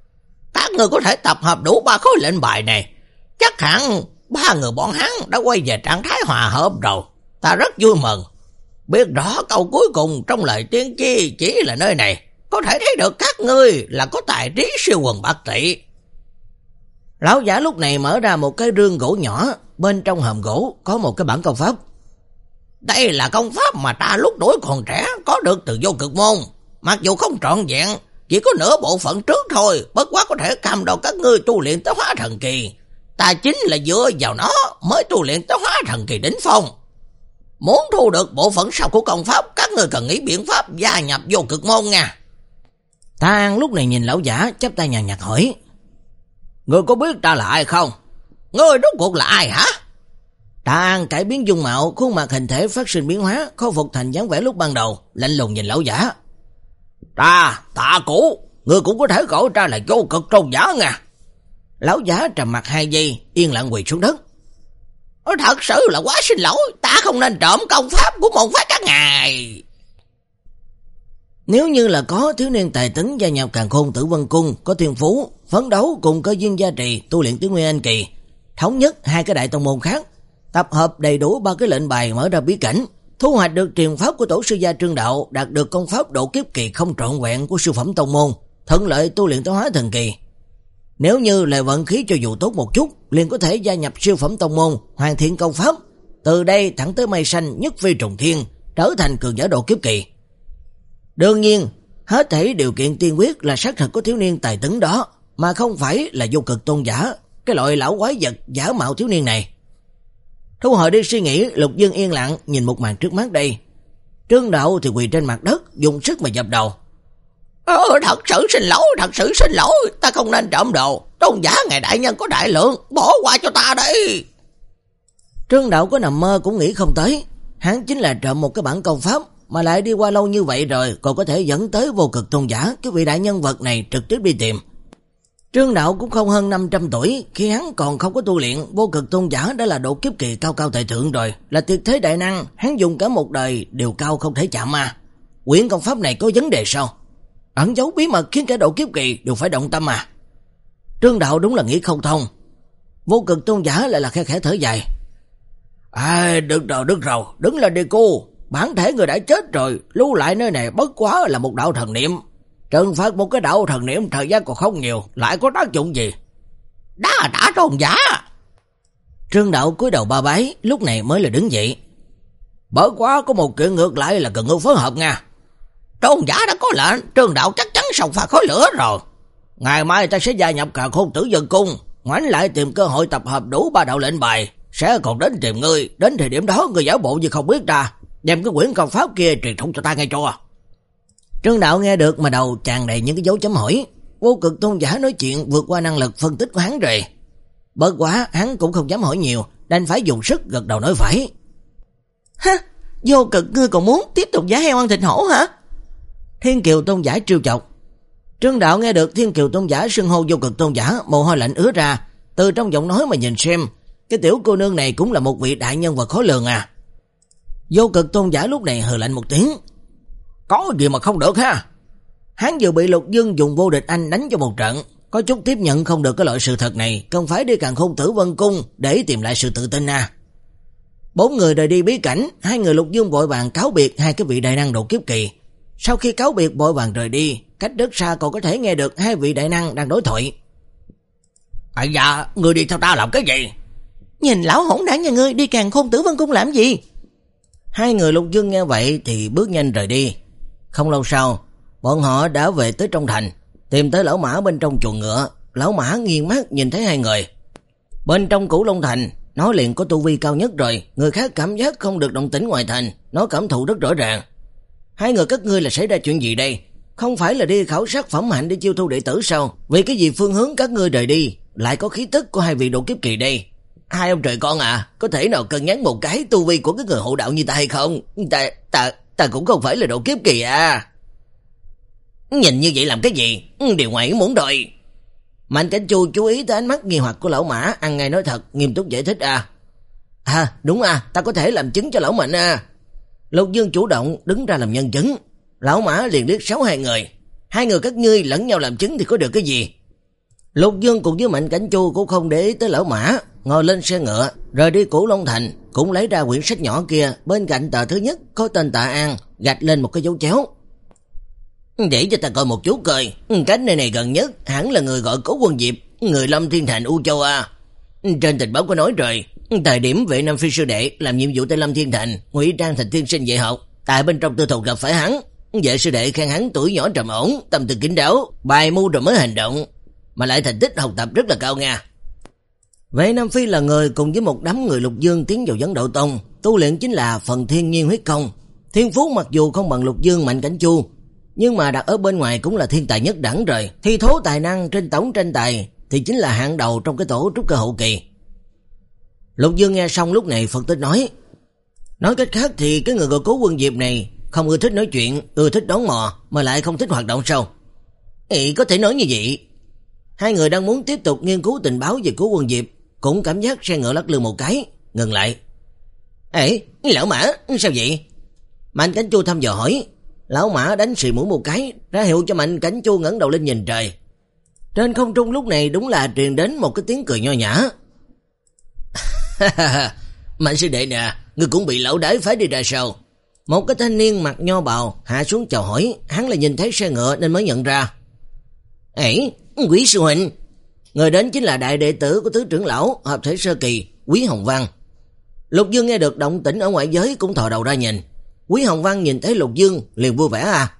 Các người có thể tập hợp đủ ba khối lệnh bài này, chắc hẳn ba người bọn hắn đã quay về trạng thái hòa hợp rồi. Ta rất vui mừng. Biết rõ câu cuối cùng trong lời tiên tri chỉ là nơi này, có thể thấy được các ngươi là có tài trí siêu quần bạc tỷ. Lão giả lúc này mở ra một cái rương gỗ nhỏ, bên trong hòm gỗ có một cái bản công pháp. Đây là công pháp mà ta lúc tuổi còn trẻ có được từ Vô Cực Môn. Mặc dù không trọn vẹn, chỉ có nửa bộ phận trước thôi, bất quá có thể cam đoan các ngươi tu luyện tới hóa thần kỳ. Ta chính là dựa vào nó mới tu luyện tới hóa thần kỳ đỉnh phong. Muốn thu được bộ phận sau của công pháp, các ngươi cần nghĩ biện pháp gia nhập Vô Cực Môn nha. Ta An lúc này nhìn lão giả, chắp tay nhàn nhạt hỏi. Ngươi có biết ta là ai không? Ngươi rốt cuộc là ai hả? Ta An cải biến dung mạo, khuôn mặt hình thể phát sinh biến hóa, khôi phục thành dáng vẻ lúc ban đầu, lạnh lùng nhìn lão giả. Ta, Tạ Cũ, ngươi cũng có thể gọi ta là Vô Cực Tôn giả nha. Lão giả trầm mặt hai giây, yên lặng quỳ xuống đất. Thật sự là quá xin lỗi, ta không nên trộm công pháp của môn phái các ngài. Nếu như là có thiếu niên tài tấn gia nhập Càn Khôn Tử Vân Cung, có thiên phú, phấn đấu cùng cơ duyên gia trì, tu luyện tới Nguyên Anh kỳ, thống nhất hai cái đại tông môn khác, tập hợp đầy đủ ba cái lệnh bài mở ra bí cảnh, thu hoạch được truyền pháp của tổ sư gia Trương Đạo, đạt được công pháp độ kiếp kỳ không trọn vẹn của siêu phẩm tông môn, thuận lợi tu luyện tới hóa thần kỳ. Nếu như lời vận khí cho dù tốt một chút, liền có thể gia nhập siêu phẩm tông môn, hoàn thiện công pháp, từ đây thẳng tới mây xanh nhất phi trùng thiên, trở thành cường giả độ kiếp kỳ. Đương nhiên, hết thảy điều kiện tiên quyết là xác thực có thiếu niên tài tấn đó, mà không phải là Vô Cực tôn giả, cái loại lão quái vật giả mạo thiếu niên này. Thu hồi đi suy nghĩ, Lục Dương yên lặng nhìn một màn trước mắt đây. Trương Đạo thì quỳ trên mặt đất, dùng sức mà dập đầu. Ờ, thật sự xin lỗi, thật sự xin lỗi, ta không nên trộm đồ. Tôn giả ngài đại nhân có đại lượng, bỏ qua cho ta đây. Trương Đạo có nằm mơ cũng nghĩ không tới, hắn chính là trộm một cái bản công pháp, mà lại đi qua lâu như vậy rồi, còn có thể dẫn tới Vô Cực tôn giả, cái vị đại nhân vật này trực tiếp đi tìm. Trương Đạo cũng không hơn năm trăm tuổi, khi hắn còn không có tu luyện, Vô Cực tôn giả đã là độ kiếp kỳ cao cao tại thượng rồi, là tuyệt thế đại năng, hắn dùng cả một đời đều cao không thể chạm mà. Quyển công pháp này có vấn đề sao? Ẩn giấu bí mật khiến cả độ kiếp kỳ đều phải động tâm mà. Trương Đạo đúng là nghĩ không thông. Vô Cực tôn giả lại là khe khẽ thở dài. À, được rồi, được rồi, đứng lên đi cô. Bản thể người đã chết rồi, lưu lại nơi này bất quá là một đạo thần niệm. Trừng phạt một cái đạo thần niệm thời gian còn không nhiều, lại có tác dụng gì? Đa đã tôn giả. Trương Đạo cúi đầu ba bái, lúc này mới là đứng dậy. Bởi quá có một chuyện ngược lại là cần ngươi phối hợp nha. Tôn giả đã có lệnh, Trương Đạo chắc chắn sòng pha khói lửa rồi. Ngày mai ta sẽ gia nhập Càn Khôn Tử Dân Cung, ngoảnh lại tìm cơ hội tập hợp đủ ba đạo lệnh bài, sẽ còn đến tìm ngươi. Đến thời điểm đó ngươi giả bộ như không biết ta, đem cái quyển công pháp kia truyền thông cho ta nghe cho. Trương Đạo nghe được mà đầu tràn đầy những cái dấu chấm hỏi. Vô Cực Tôn giả nói chuyện vượt qua năng lực phân tích của hắn rồi. Bất quá hắn cũng không dám hỏi nhiều, đành phải dùng sức gật đầu nói phải. Ha, Vô Cực ngươi còn muốn tiếp tục giả heo ăn thịt hổ hả? Thiên Kiều Tôn giả trêu chọc. Trương Đạo nghe được Thiên Kiều Tôn giả xưng hô Vô Cực Tôn giả, mồ hôi lạnh ứa ra, từ trong giọng nói mà nhìn xem, cái tiểu cô nương này cũng là một vị đại nhân vật khó lường à. Vô Cực Tôn giả lúc này hừ lạnh một tiếng. Có gì mà không được ha? Hắn vừa bị Lục Dương dùng vô địch anh đánh cho một trận, có chút tiếp nhận không được cái loại sự thật này, cần phải đi Càn Khôn Tử Vân Cung để tìm lại sự tự tin à. Bốn người rời đi bí cảnh, hai người Lục Dương vội vàng cáo biệt hai cái vị đại năng độ kiếp kỳ. Sau khi cáo biệt vội vàng rời đi, cách rất xa còn có thể nghe được hai vị đại năng đang đối thoại. Ây da, ngươi đi theo ta làm cái gì? Nhìn lão hỗn đản nhà ngươi đi Càn Khôn Tử Vân Cung làm gì? Hai người Lục Dương nghe vậy thì bước nhanh rời đi. Không lâu sau, bọn họ đã về tới trong thành, tìm tới lão Mã bên trong chuồng ngựa. Lão Mã nghiêng mắt nhìn thấy hai người. Bên trong Cửu Long Thành, nó liền có tu vi cao nhất rồi, người khác cảm giác không được động tĩnh ngoài thành, nó cảm thụ rất rõ ràng. Hai người các ngươi là xảy ra chuyện gì đây? Không phải là đi khảo sát phẩm hạnh để chiêu thu đệ tử sao? Vì cái gì phương hướng các ngươi rời đi lại có khí tức của hai vị độ kiếp kỳ đây? Hai ông trời con à, có thể nào cân nhắc một cái tu vi của cái người hộ đạo như ta hay không? Ta, ta, ta cũng không phải là độ kiếp kỳ à. Nhìn như vậy làm cái gì? Điều ngoài ý muốn rồi. Mạnh Cảnh Chu chú ý tới ánh mắt nghi hoặc của lão Mã, ăn ngay nói thật, nghiêm túc giải thích à. À, đúng à, ta có thể làm chứng cho lão Mạnh à. Lục Dương chủ động đứng ra làm nhân chứng. Lão Mã liền liếc xéo hai người. Hai người các ngươi lẫn nhau làm chứng thì có được cái gì? Lục Dương cùng với Mạnh Cảnh Chu cũng không để ý tới lão Mã, ngồi lên xe ngựa, rời đi Cửu Long Thành, cũng lấy ra quyển sách nhỏ kia, bên cạnh tờ thứ nhất có tên Tạ An, gạch lên một cái dấu chéo. Để cho ta coi một chút coi, cách nơi này gần nhất hẳn là người gọi Cố Quân Diệp, người Lâm Thiên Thành U Châu A. Trên tình báo có nói rồi, thời điểm vệ Nam Phi sư đệ làm nhiệm vụ tại Lâm Thiên Thành, ngụy trang thành tiên sinh dạy học, tại bên trong tư thục gặp phải hắn, vệ sư đệ khen hắn tuổi nhỏ trầm ổn, tâm tư kín đáo, bài mưu rồi mới hành động, mà lại thành tích học tập rất là cao nha. Vệ Nam Phi là người cùng với một đám người Lục Dương tiến vào Vấn Đạo Tông, tu luyện chính là phần thiên nhiên huyết công. Thiên phú mặc dù không bằng Lục Dương Mạnh Cảnh Chu, nhưng mà đặt ở bên ngoài cũng là thiên tài nhất đẳng rồi. Thi thố tài năng trên tổng tranh tài thì chính là hạng đầu trong cái tổ trúc cơ hậu kỳ. Lục Dương nghe xong lúc này phân tích nói, nói cách khác thì cái người gọi Cố Quân Diệp này không ưa thích nói chuyện, ưa thích đón mò, mà lại không thích hoạt động sao? Ý có thể nói như vậy. Hai người đang muốn tiếp tục nghiên cứu tình báo về Cố Quân Diệp, cũng cảm giác xe ngựa lắc lư một cái, ngừng lại. Ê, lão Mã, sao vậy? Mạnh Cảnh Chu thăm dò hỏi. Lão Mã đánh xì mũi một cái, ra hiệu cho Mạnh Cảnh Chu ngẩng đầu lên nhìn trời. Trên không trung lúc này đúng là truyền đến một cái tiếng cười nho nhã. Mạnh sư đệ nè, ngươi cũng bị lão đái phái đi ra sao? Một cái thanh niên mặc nho bào hạ xuống chào hỏi, hắn là nhìn thấy xe ngựa nên mới nhận ra. Ê, Quý sư huynh. Người đến chính là đại đệ tử của tứ trưởng lão hợp thể sơ kỳ, Quý Hồng Văn. Lục Dương nghe được động tĩnh ở ngoại giới cũng thò đầu ra nhìn. Quý Hồng Văn nhìn thấy Lục Dương liền vui vẻ à.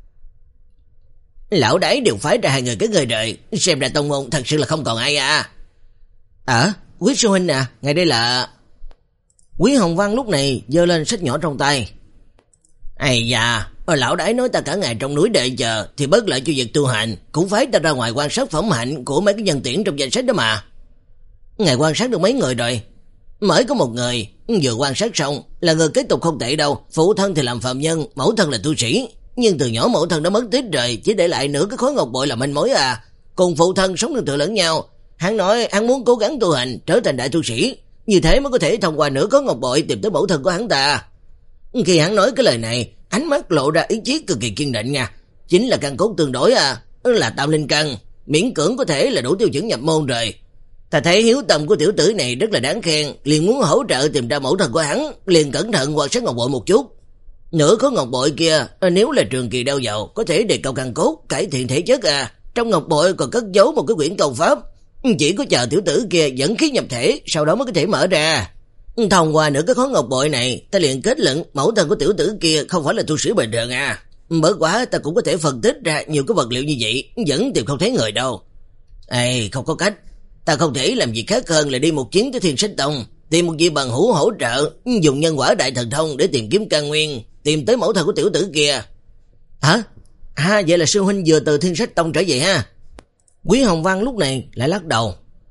Lão đáy đều phái ra hai người cái người đời, xem ra tông môn thật sự là không còn ai à. À, Quý sư huynh à, ngày đây là... Quý Hồng Văn lúc này giơ lên sách nhỏ trong tay. Ây da, lão đáy nói ta cả ngày trong núi đợi chờ thì bất lợi cho việc tu hành, cũng phải ta ra ngoài quan sát phẩm hạnh của mấy cái nhân tiễn trong danh sách đó mà. Ngài quan sát được mấy người rồi? Mới có một người, vừa quan sát xong là người kế tục không tệ đâu, phụ thân thì làm phạm nhân, mẫu thân là tu sĩ, nhưng từ nhỏ mẫu thân đã mất tích rồi, chỉ để lại nửa cái khối ngọc bội là manh mối à. Cùng phụ thân sống nương tựa lẫn nhau, hắn nói hắn muốn cố gắng tu hành trở thành đại tu sĩ, như thế mới có thể thông qua nửa khối ngọc bội tìm tới mẫu thân của hắn ta. Khi hắn nói cái lời này, ánh mắt lộ ra ý chí cực kỳ kiên định nha, chính là căn cốt tương đối à, là tam linh căn, miễn cưỡng có thể là đủ tiêu chuẩn nhập môn rồi. Ta thấy hiếu tâm của tiểu tử này rất là đáng khen, liền muốn hỗ trợ tìm ra mẫu thân của hắn, liền cẩn thận quan sát ngọc bội một chút. Nửa khối ngọc bội kia, nếu là trường kỳ đeo vào, có thể đề cao căn cốt, cải thiện thể chất à. Trong ngọc bội còn cất giấu một cái quyển công pháp, Chỉ có chờ tiểu tử kia dẫn khí nhập thể, sau đó mới có thể mở ra. Thông qua nửa cái khối ngọc bội này, ta liền kết luận mẫu thân của tiểu tử kia không phải là tu sĩ bình thường à. Bởi quá ta cũng có thể phân tích ra nhiều cái vật liệu như vậy, vẫn tìm không thấy người đâu. Ê, không có cách, ta không thể làm gì khác hơn là đi một chuyến tới Thiên Sách Tông, tìm một vị bằng hữu hỗ trợ, dùng nhân quả đại thần thông để tìm kiếm căn nguyên, tìm tới mẫu thân của tiểu tử kia. Hả? À, vậy là sư huynh vừa từ Thiên Sách Tông trở về ha? Quý Hồng Văn lúc này lại lắc đầu.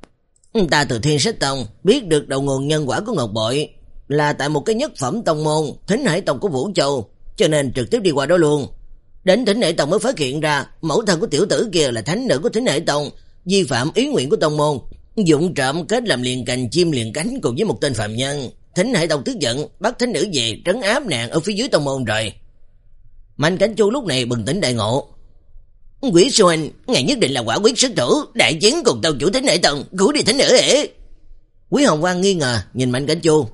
Ta từ Thiên Sách Tông biết được đầu nguồn nhân quả của ngọc bội là tại một cái nhất phẩm tông môn Thính Hải Tông của Vũ Châu, cho nên trực tiếp đi qua đó luôn. Đến Thính Hải Tông mới phát hiện ra mẫu thân của tiểu tử kia là thánh nữ của Thính Hải Tông, vi phạm ý nguyện của tông môn, dụng trộm kết làm liền cành chim liền cánh cùng với một tên phạm nhân. Thính Hải Tông tức giận bắt thánh nữ về trấn áp nàng ở phía dưới tông môn rồi. Mạnh Cảnh Chu lúc này bừng tỉnh đại ngộ. Quý sư huynh, ngài nhất định là quả quyết sức thủ, đại chiến cùng tông chủ Thính Hải Tông, cứu đi thánh nữ ấy. Quý Hồng Quang nghi ngờ nhìn Mạnh Cảnh Chu.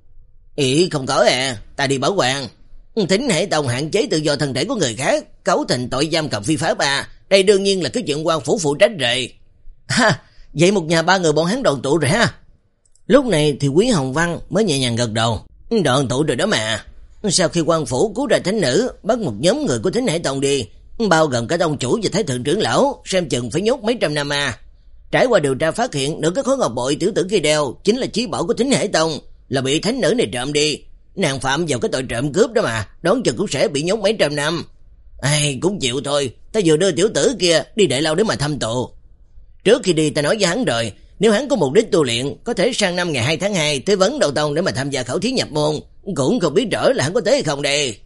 Ý không có à, ta đi bảo quản. Thính Hải Tông hạn chế tự do thân thể của người khác, cấu thành tội giam cầm phi pháp à, đây đương nhiên là cái chuyện quan phủ phụ trách rồi. Ha, vậy một nhà ba người bọn hắn đoàn tụ rồi ha. Lúc này thì Quý Hồng Văn mới nhẹ nhàng gật đầu. Đoàn tụ rồi đó mà. Sau khi quan phủ cứu ra thánh nữ, bắt một nhóm người của Thính Hải Tông đi, bao gồm cả tông chủ và thái thượng trưởng lão, xem chừng phải nhốt mấy trăm năm à. Trải qua điều tra phát hiện được cái khối ngọc bội tiểu tử kia đeo chính là chí bảo của Thính Hải Tông, là bị thánh nữ này trộm đi. Nàng phạm vào cái tội trộm cướp đó mà, đoán chừng cũng sẽ bị nhốt mấy trăm năm. Ai cũng chịu thôi, ta vừa đưa tiểu tử kia đi đại lao để mà thăm tụ. Trước khi đi ta nói với hắn rồi, nếu hắn có mục đích tu luyện, có thể sang năm ngày hai tháng hai tới Vấn Đầu Tông để mà tham gia khảo thí nhập môn, cũng không biết rõ là hắn có tới hay không đây.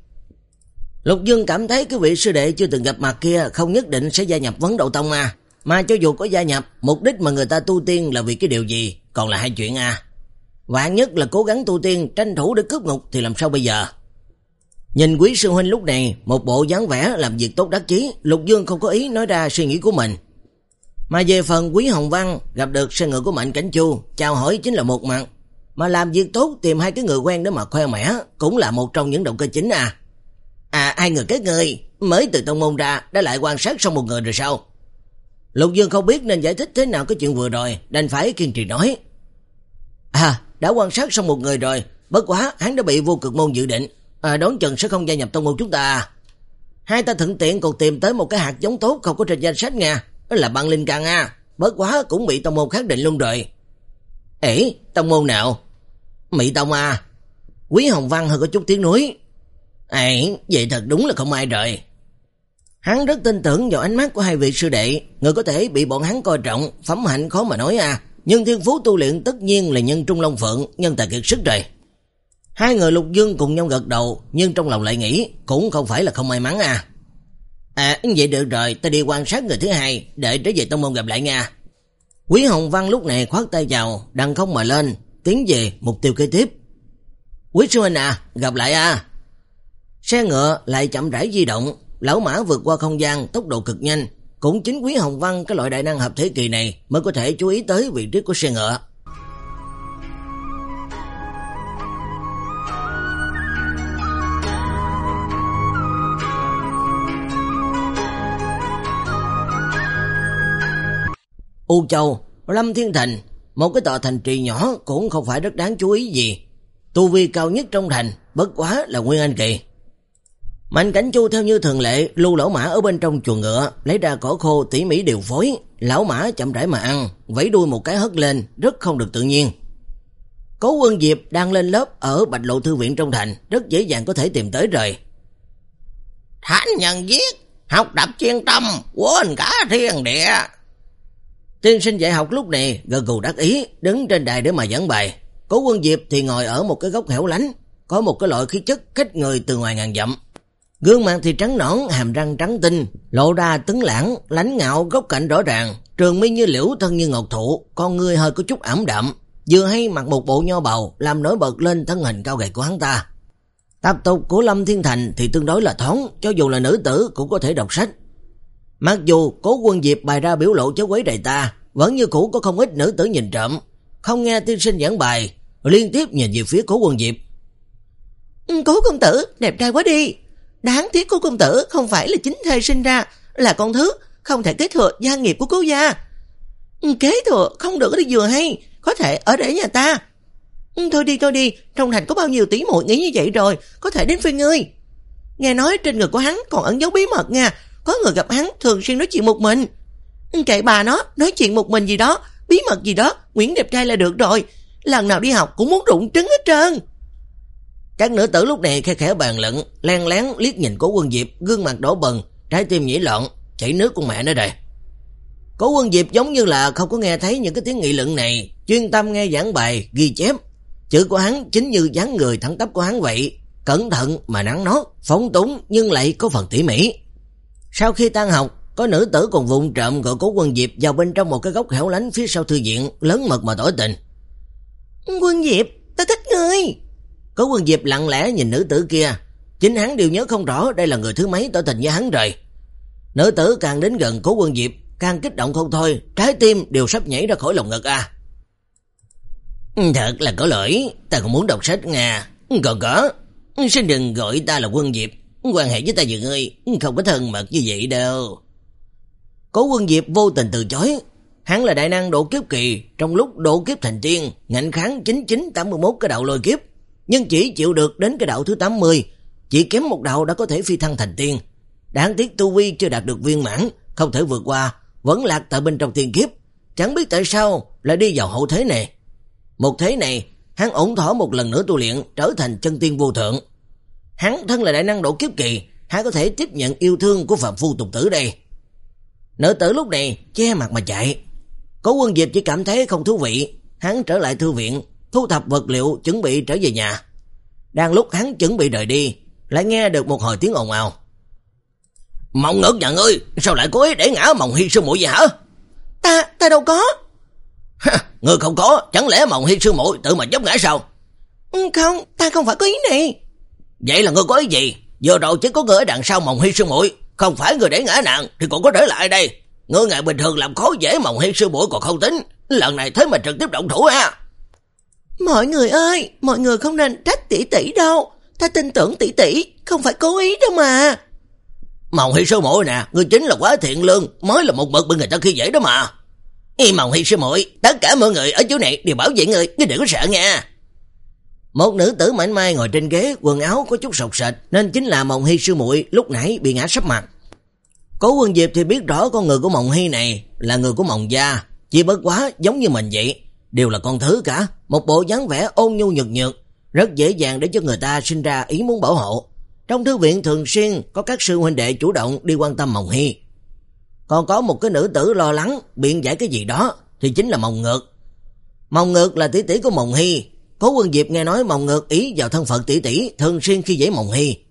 Lục Dương cảm thấy cái vị sư đệ chưa từng gặp mặt kia không nhất định sẽ gia nhập Vấn Đầu Tông à. Mà cho dù có gia nhập, mục đích mà người ta tu tiên là vì cái điều gì, còn là hai chuyện à. Vạn nhất là cố gắng tu tiên tranh thủ để cướp ngục thì làm sao bây giờ. Nhìn Quý sư huynh lúc này một bộ dáng vẻ làm việc tốt đắc chí, Lục Dương không có ý nói ra suy nghĩ của mình. Mà về phần Quý Hồng Văn gặp được xe ngựa của Mạnh Cảnh Chu, chào hỏi chính là một mặt, mà làm việc tốt tìm hai cái người quen để mà khoe mẽ cũng là một trong những động cơ chính à. À, hai người các ngươi mới từ tông môn ra đã lại quan sát xong một người rồi sao? Lục Dương không biết nên giải thích thế nào cái chuyện vừa rồi, đành phải kiên trì nói. À, đã quan sát xong một người rồi, bất quá hắn đã bị Vô Cực Môn dự định, à, đoán chừng sẽ không gia nhập tông môn chúng ta. Hai ta thuận tiện còn tìm tới một cái hạt giống tốt không có trên danh sách nha, đó là băng linh căn a, bất quá cũng bị tông môn khẳng định luôn rồi. Ê, tông môn nào? Mỹ Tông à? Quý Hồng Văn hơi có chút tiếng nói. Ê, vậy thật đúng là không ai rồi. Hắn rất tin tưởng vào ánh mắt của hai vị sư đệ, người có thể bị bọn hắn coi trọng, phẩm hạnh khó mà nói à, nhưng thiên phú tu luyện tất nhiên là nhân trung long phượng, nhân tài kiệt sức rồi. Hai người Lục Dương cùng nhau gật đầu, nhưng trong lòng lại nghĩ cũng không phải là không may mắn à. À, vậy được rồi, ta đi quan sát người thứ hai, đợi trở về tông môn gặp lại nha. Quý Hồng Văn lúc này khoát tay chào, đằng không mà lên, tiến về mục tiêu kế tiếp. Quý sư huynh à, gặp lại à. Xe ngựa lại chậm rãi di động, lão mã vượt qua không gian tốc độ cực nhanh, cũng chính Quý Hồng Văn cái loại đại năng hợp thế kỳ này mới có thể chú ý tới vị trí của xe ngựa. U Châu, Lâm Thiên Thành, một cái tòa thành trì nhỏ cũng không phải rất đáng chú ý gì. Tu vi cao nhất trong thành, bất quá là Nguyên Anh kỳ. Mạnh Cảnh Chu theo như thường lệ lưu lão mã ở bên trong chuồng ngựa, lấy ra cỏ khô tỉ mỉ điều phối, lão mã chậm rãi mà ăn, vẫy đuôi một cái hất lên, rất không được tự nhiên. Cố Quân Diệp đang lên lớp ở Bạch Lộ thư viện trong thành, rất dễ dàng có thể tìm tới rồi. Thánh nhân viết, học tập chuyên tâm, quên cả thiên địa. Tiên sinh dạy học lúc này gật gù đắc ý, đứng trên đài để mà giảng bài. Cố Quân Diệp thì ngồi ở một cái góc hẻo lánh, có một cái loại khí chất khích người từ ngoài ngàn dặm. Gương mặt thì trắng nõn, hàm răng trắng tinh, lộ ra tấn lãng, lãnh ngạo, góc cạnh rõ ràng, trường mi như liễu, thân như ngọc thụ, con người hơi có chút ảm đạm, vừa hay mặc một bộ nho bào làm nổi bật lên thân hình cao gầy của hắn ta. Tập tục của Lâm Thiên Thành thì tương đối là thoáng, cho dù là nữ tử cũng có thể đọc sách. Mặc dù Cố Quân Diệp bày ra biểu lộ chớ quấy đầy ta, vẫn như cũ có không ít nữ tử nhìn trộm, không nghe tiên sinh giảng bài, liên tiếp nhìn về phía Cố Quân Diệp. Cố công tử, đẹp trai quá đi. Đáng tiếc Cố công tử không phải là chính thê sinh ra, là con thứ, không thể kế thừa gia nghiệp của cố gia. Kế thừa không được thì vừa hay, có thể ở để nhà ta. Thôi đi thôi đi, trong thành có bao nhiêu tỷ muội nghĩ như vậy rồi, có thể đến phiên ngươi. Nghe nói trên người của hắn còn ẩn dấu bí mật nha, có người gặp hắn thường xuyên nói chuyện một mình. Kệ bà nó, nói chuyện một mình gì đó, bí mật gì đó, Nguyễn đẹp trai là được rồi. Lần nào đi học cũng muốn rụng trứng hết trơn. Các nữ tử lúc này khe khẽ bàn luận, len lén liếc nhìn Cố Quân Diệp, gương mặt đỏ bừng, trái tim nhảy loạn, chảy nước con mẹ nó đây. Cố Quân Diệp giống như là không có nghe thấy những cái tiếng nghị luận này, chuyên tâm nghe giảng bài, ghi chép. Chữ của hắn chính như dáng người thẳng tắp của hắn vậy, cẩn thận mà nắn nót, phóng túng nhưng lại có phần tỉ mỉ. Sau khi tan học, có nữ tử còn vụng trộm gọi Cố Quân Diệp vào bên trong một cái góc hẻo lánh phía sau thư viện, lớn mật mà tỏ tình. Quân Diệp, ta thích ngươi. Cố Quân Diệp lặng lẽ nhìn nữ tử kia, chính hắn đều nhớ không rõ đây là người thứ mấy tỏ tình với hắn rồi. Nữ tử càng đến gần Cố Quân Diệp, càng kích động không thôi, trái tim đều sắp nhảy ra khỏi lồng ngực à. Thật là có lỗi, ta cũng muốn đọc sách Nga. Còn có, xin đừng gọi ta là Quân Diệp, quan hệ với ta và ngươi không có thân mật như vậy đâu. Cố Quân Diệp vô tình từ chối. Hắn là đại năng độ kiếp kỳ, trong lúc độ kiếp thành tiên, ngạnh kháng chín chín tám mốt cái đạo lôi kiếp, nhưng chỉ chịu được đến cái đạo thứ tám mươi, chỉ kém một đạo đã có thể phi thăng thành tiên. Đáng tiếc tu vi chưa đạt được viên mãn, không thể vượt qua, vẫn lạc tại bên trong tiên kiếp, chẳng biết tại sao lại đi vào hậu thế này. Một thế này, hắn ổn thỏa một lần nữa tu luyện, trở thành chân tiên vô thượng. Hắn thân là đại năng độ kiếp kỳ, hắn có thể tiếp nhận yêu thương của phàm phu tục tử đây. Nữ tử lúc này che mặt mà chạy. Cố Quân Diệp chỉ cảm thấy không thú vị, hắn trở lại thư viện, thu thập vật liệu chuẩn bị trở về nhà. Đang lúc hắn chuẩn bị rời đi, lại nghe được một hồi tiếng ồn ào. Mộng Ngực nhà ngươi, sao lại cố ý để ngã Mộng Hy sư muội vậy hả? Ta, ta đâu có. Ngươi không có, chẳng lẽ Mộng Hy sư muội tự mà dốc ngã sao? Không, ta không phải có ý này. Vậy là ngươi có ý gì? Vừa rồi chỉ có người ở đằng sau Mộng Hy sư muội, không phải người để ngã nàng thì còn có trở lại đây. Ngươi ngày bình thường làm khó dễ Mộng Hy sư muội còn không tính, lần này thế mà trực tiếp động thủ ha. Mọi người ơi, mọi người không nên trách tỷ tỷ đâu, ta tin tưởng tỷ tỷ, không phải cố ý đâu mà. Mộng Hy sư muội nè, ngươi chính là quá thiện lương, mới là một mực bị người ta khi dễ đó mà. Ê Mộng Hy sư muội, tất cả mọi người ở chỗ này đều bảo vệ ngươi, ngươi đừng có sợ nha. Một nữ tử mảnh mai ngồi trên ghế, quần áo có chút sọc sệt, nên chính là Mộng Hy sư muội lúc nãy bị ngã sấp mặt. Cố Quân Diệp thì biết rõ con người của Mộng Hy này là người của Mộng gia, chỉ bất quá giống như mình vậy, đều là con thứ cả, một bộ dáng vẻ ôn nhu nhược nhược, rất dễ dàng để cho người ta sinh ra ý muốn bảo hộ. Trong thư viện thường xuyên có các sư huynh đệ chủ động đi quan tâm Mộng Hy. Còn có một cái nữ tử lo lắng biện giải cái gì đó thì chính là Mộng Ngược. Mộng Ngược là tỷ tỷ của Mộng Hy. Cố Quân Diệp nghe nói Mộng Ngược ý vào thân phận tỷ tỷ, thường xuyên khi dễ Mộng Hy.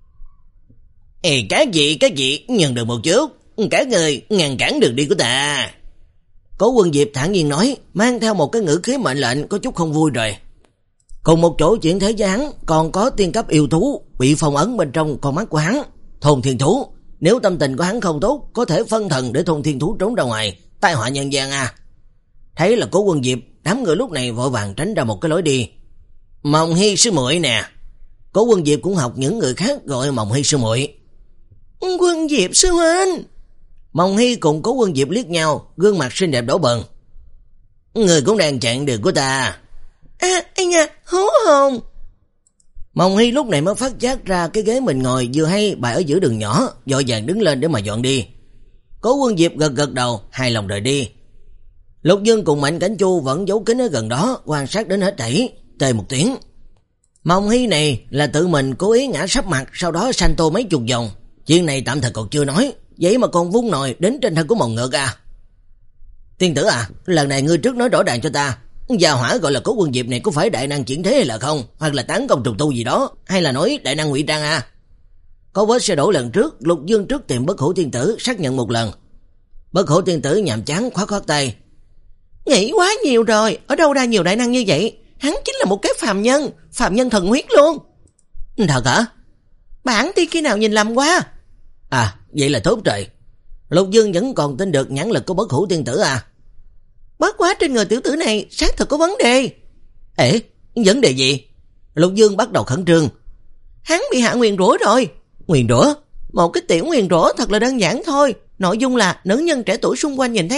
Ê, cái gì cái gì nhường được một chút, cả người ngăn cản đường đi của ta. Cố Quân Diệp thản nhiên nói, mang theo một cái ngữ khí mệnh lệnh có chút không vui rồi. Cùng một chỗ chuyển thế với hắn còn có tiên cấp yêu thú bị phong ấn bên trong con mắt của hắn, thôn thiên thú. Nếu tâm tình của hắn không tốt, có thể phân thần để thôn thiên thú trốn ra ngoài, tai họa nhân gian à. Thấy là Cố Quân Diệp, đám người lúc này vội vàng tránh ra một cái lối đi. Mộng Hy sư muội nè. Cố Quân Diệp cũng học những người khác gọi Mộng Hy sư muội. Quân Diệp sư huynh. Mộng Hy cùng Cố Quân Diệp liếc nhau, gương mặt xinh đẹp đỏ bừng. Người cũng đang chặn đường của ta. À, anh nha, hú hồn. Mộng Hy lúc này mới phát giác ra cái ghế mình ngồi vừa hay bày ở giữa đường nhỏ, vội vàng đứng lên để mà dọn đi. Cố Quân Diệp gật gật đầu, hài lòng rời đi. Lục Dương cùng Mạnh Cảnh Chu vẫn giấu kín ở gần đó, quan sát đến hết thảy, tê một tiếng. Mộng Hy này là tự mình cố ý ngã sắp mặt, sau đó sanh tô mấy chục vòng. Chuyện này tạm thời còn chưa nói, vậy mà còn vung nồi đến trên thân của Mộng Ngược à. Tiên tử à, lần này ngươi trước nói rõ ràng cho ta, gia hỏa gọi là Cố Quân Diệp này có phải đại năng chuyển thế hay là không, hoặc là tán công trùng tu gì đó, hay là nói đại năng ngụy trang à. Có vết xe đổ lần trước, Lục Dương trước tìm Bất Hủ Tiên Tử xác nhận một lần. Bất Hủ Tiên Tử nhàm chán khoát khoát tay. Nghĩ quá nhiều rồi, ở đâu ra nhiều đại năng như vậy, hắn chính là một cái phàm nhân, phàm nhân thần huyết luôn. Thật hả? Bản tiên khi nào nhìn lầm quá. À, vậy là tốt rồi. Lục Dương vẫn còn tin được nhãn lực của Bất Hủ Tiên Tử à. Bất quá trên người tiểu tử này xác thực có vấn đề. Ê, vấn đề gì? Lục Dương bắt đầu khẩn trương. Hắn bị hạ nguyền rủa rồi. Nguyền rủa? Một cái tiểu nguyền rủa thật là đơn giản thôi. Nội dung là nữ nhân trẻ tuổi xung quanh nhìn thấy hắn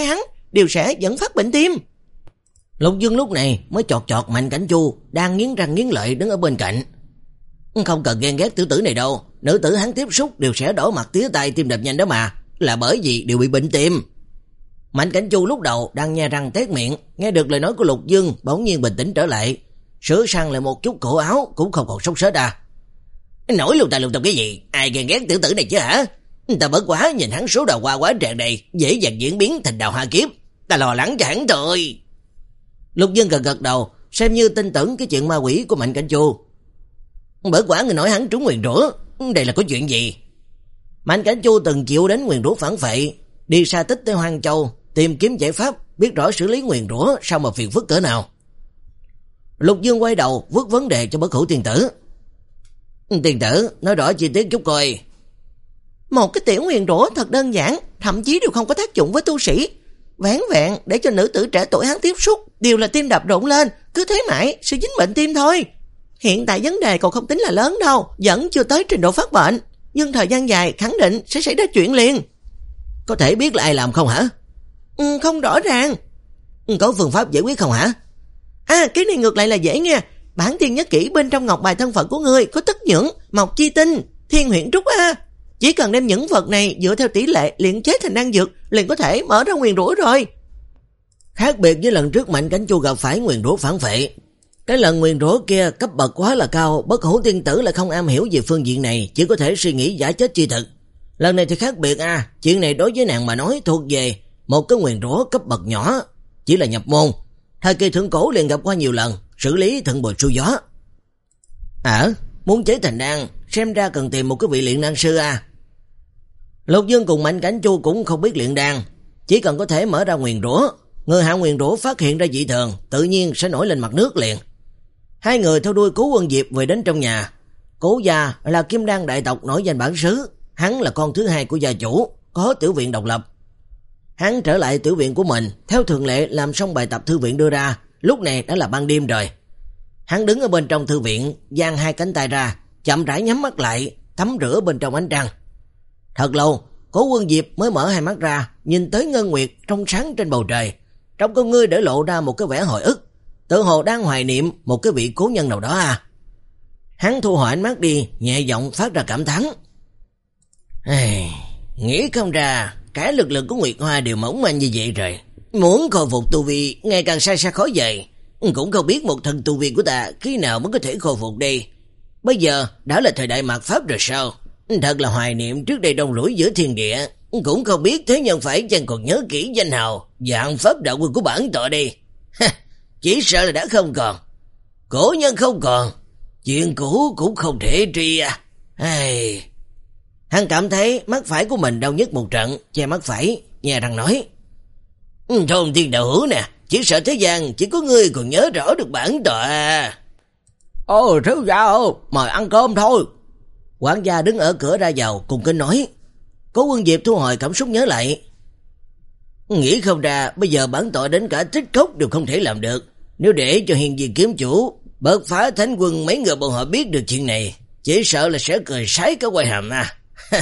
đều sẽ dẫn phát bệnh tim. Lục Dương lúc này mới chọt chọt Mạnh Cảnh Chu đang nghiến răng nghiến lợi đứng ở bên cạnh. Không cần ghen ghét tiểu tử này đâu, nữ tử hắn tiếp xúc đều sẽ đỏ mặt tía tay, tim đập nhanh đó mà, là bởi vì đều bị bệnh tim. Mạnh Cảnh Chu lúc đầu đang nhe răng tét miệng, nghe được lời nói của Lục Dương bỗng nhiên bình tĩnh trở lại, sửa sang lại một chút cổ áo cũng không còn sốt sết à. Nổi lung ta lung tung cái gì, ai ghen ghét tiểu tử này chứ hả? Ta bất quá nhìn hắn số đầu hoa quá tràn đầy, dễ dàng diễn biến thành đào hoa kiếp, ta lo lắng cho hắn thôi. Lục Dương gật gật đầu, xem như tin tưởng cái chuyện ma quỷ của Mạnh Cảnh Chu. Bởi quả người nói hắn trúng nguyền rủa, đây là có chuyện gì? Mạnh Cảnh Chu từng chịu đến nguyền rủa phản phệ, đi xa tích tới Hoang Châu tìm kiếm giải pháp, biết rõ xử lý nguyền rủa sao mà phiền phức cỡ nào. Lục Dương quay đầu vứt vấn đề cho Bất Hủ tiên tử. Tiên tử, nói rõ chi tiết chút coi. Một cái tiểu nguyền rủa thật đơn giản, thậm chí đều không có tác dụng với tu sĩ, vẻn vẹn để cho nữ tử trẻ tuổi hắn tiếp xúc đều là tim đập rộn lên, cứ thế mãi sẽ dính bệnh tim thôi. Hiện tại vấn đề còn không tính là lớn đâu, vẫn chưa tới trình độ phát bệnh, nhưng thời gian dài khẳng định sẽ xảy ra chuyện liền. Có thể biết là ai làm không hả? Ừ, không rõ ràng. Có phương pháp giải quyết không hả? À, cái này ngược lại là dễ nghe. Bản tiên nhớ kỹ bên trong ngọc bài thân phận của ngươi có tất nhưỡng, mộc chi tinh, thiên huyễn trúc a. Chỉ cần đem những vật này dựa theo tỷ lệ luyện chế thành đan dược, liền có thể mở ra nguyền rủa rồi. Khác biệt với lần trước Mạnh Cảnh Chu gặp phải nguyền rủa phản phệ, cái lần nguyền rủa kia cấp bậc quá là cao, Bất Hủ tiên tử lại không am hiểu về phương diện này, chỉ có thể suy nghĩ giả chết chi thực. Lần này thì khác biệt à, chuyện này đối với nàng mà nói thuộc về một cái nguyền rủa cấp bậc nhỏ, chỉ là nhập môn. Thời kỳ thượng cổ liền gặp qua nhiều lần, xử lý thuận buồm xuôi gió. À, muốn chế thành đan, xem ra cần tìm một cái vị luyện đan sư à. Lục Dương cùng Mạnh Cảnh Chu cũng không biết luyện đan, chỉ cần có thể mở ra nguyền rủa, người hạ nguyền rủa phát hiện ra dị thường, tự nhiên sẽ nổi lên mặt nước liền. Hai người theo đuôi Cố Quân Diệp về đến trong nhà. Cố gia là kim đan đại tộc nổi danh bản xứ, hắn là con thứ hai của gia chủ, có tiểu viện độc lập. Hắn trở lại tiểu viện của mình, theo thường lệ làm xong bài tập thư viện đưa ra, lúc này đã là ban đêm rồi. Hắn đứng ở bên trong thư viện, dang hai cánh tay ra, chậm rãi nhắm mắt lại, tắm rửa bên trong ánh trăng. Thật lâu, Cố Quân Diệp mới mở hai mắt ra, nhìn tới ngân nguyệt trong sáng trên bầu trời, trong con ngươi để lộ ra một cái vẻ hồi ức, tự hồ đang hoài niệm một cái vị cố nhân nào đó à. Hắn thu hồi ánh mắt đi, nhẹ giọng phát ra cảm thán. Hey, nghĩ không ra cả lực lượng của Nguyệt Hoa đều mỏng manh như vậy rồi, muốn khôi phục tu vi ngày càng xa xa khó về, cũng không biết một thần tu vi của ta khi nào mới có thể khôi phục đây. Bây giờ đã là thời đại mạt pháp rồi sao? Thật là hoài niệm trước đây đông lũi giữa thiên địa, cũng không biết thế nhân phải chẳng còn nhớ kỹ danh hào dạng pháp đạo quân của bản tọa đi. Chỉ sợ là đã không còn, cổ nhân không còn, chuyện cũ cũng không thể tri à. Ai... Hắn cảm thấy mắt phải của mình đau nhất một trận, che mắt phải, nghe răng nói. Thôn Thiên đạo hữu nè, chỉ sợ thế gian chỉ có ngươi còn nhớ rõ được bản tọa. Ồ, thiếu gia ơi, mời ăn cơm thôi. Quản gia đứng ở cửa ra vào cùng kính nói. Cố Quân Diệp thu hồi cảm xúc nhớ lại. Nghĩ không ra bây giờ bản tọa đến cả Tích Cốc đều không thể làm được. Nếu để cho Hiền Viên kiếm chủ, Bậc Phá Thánh Quân mấy người bọn họ biết được chuyện này, chỉ sợ là sẽ cười sái cả quay hàm à.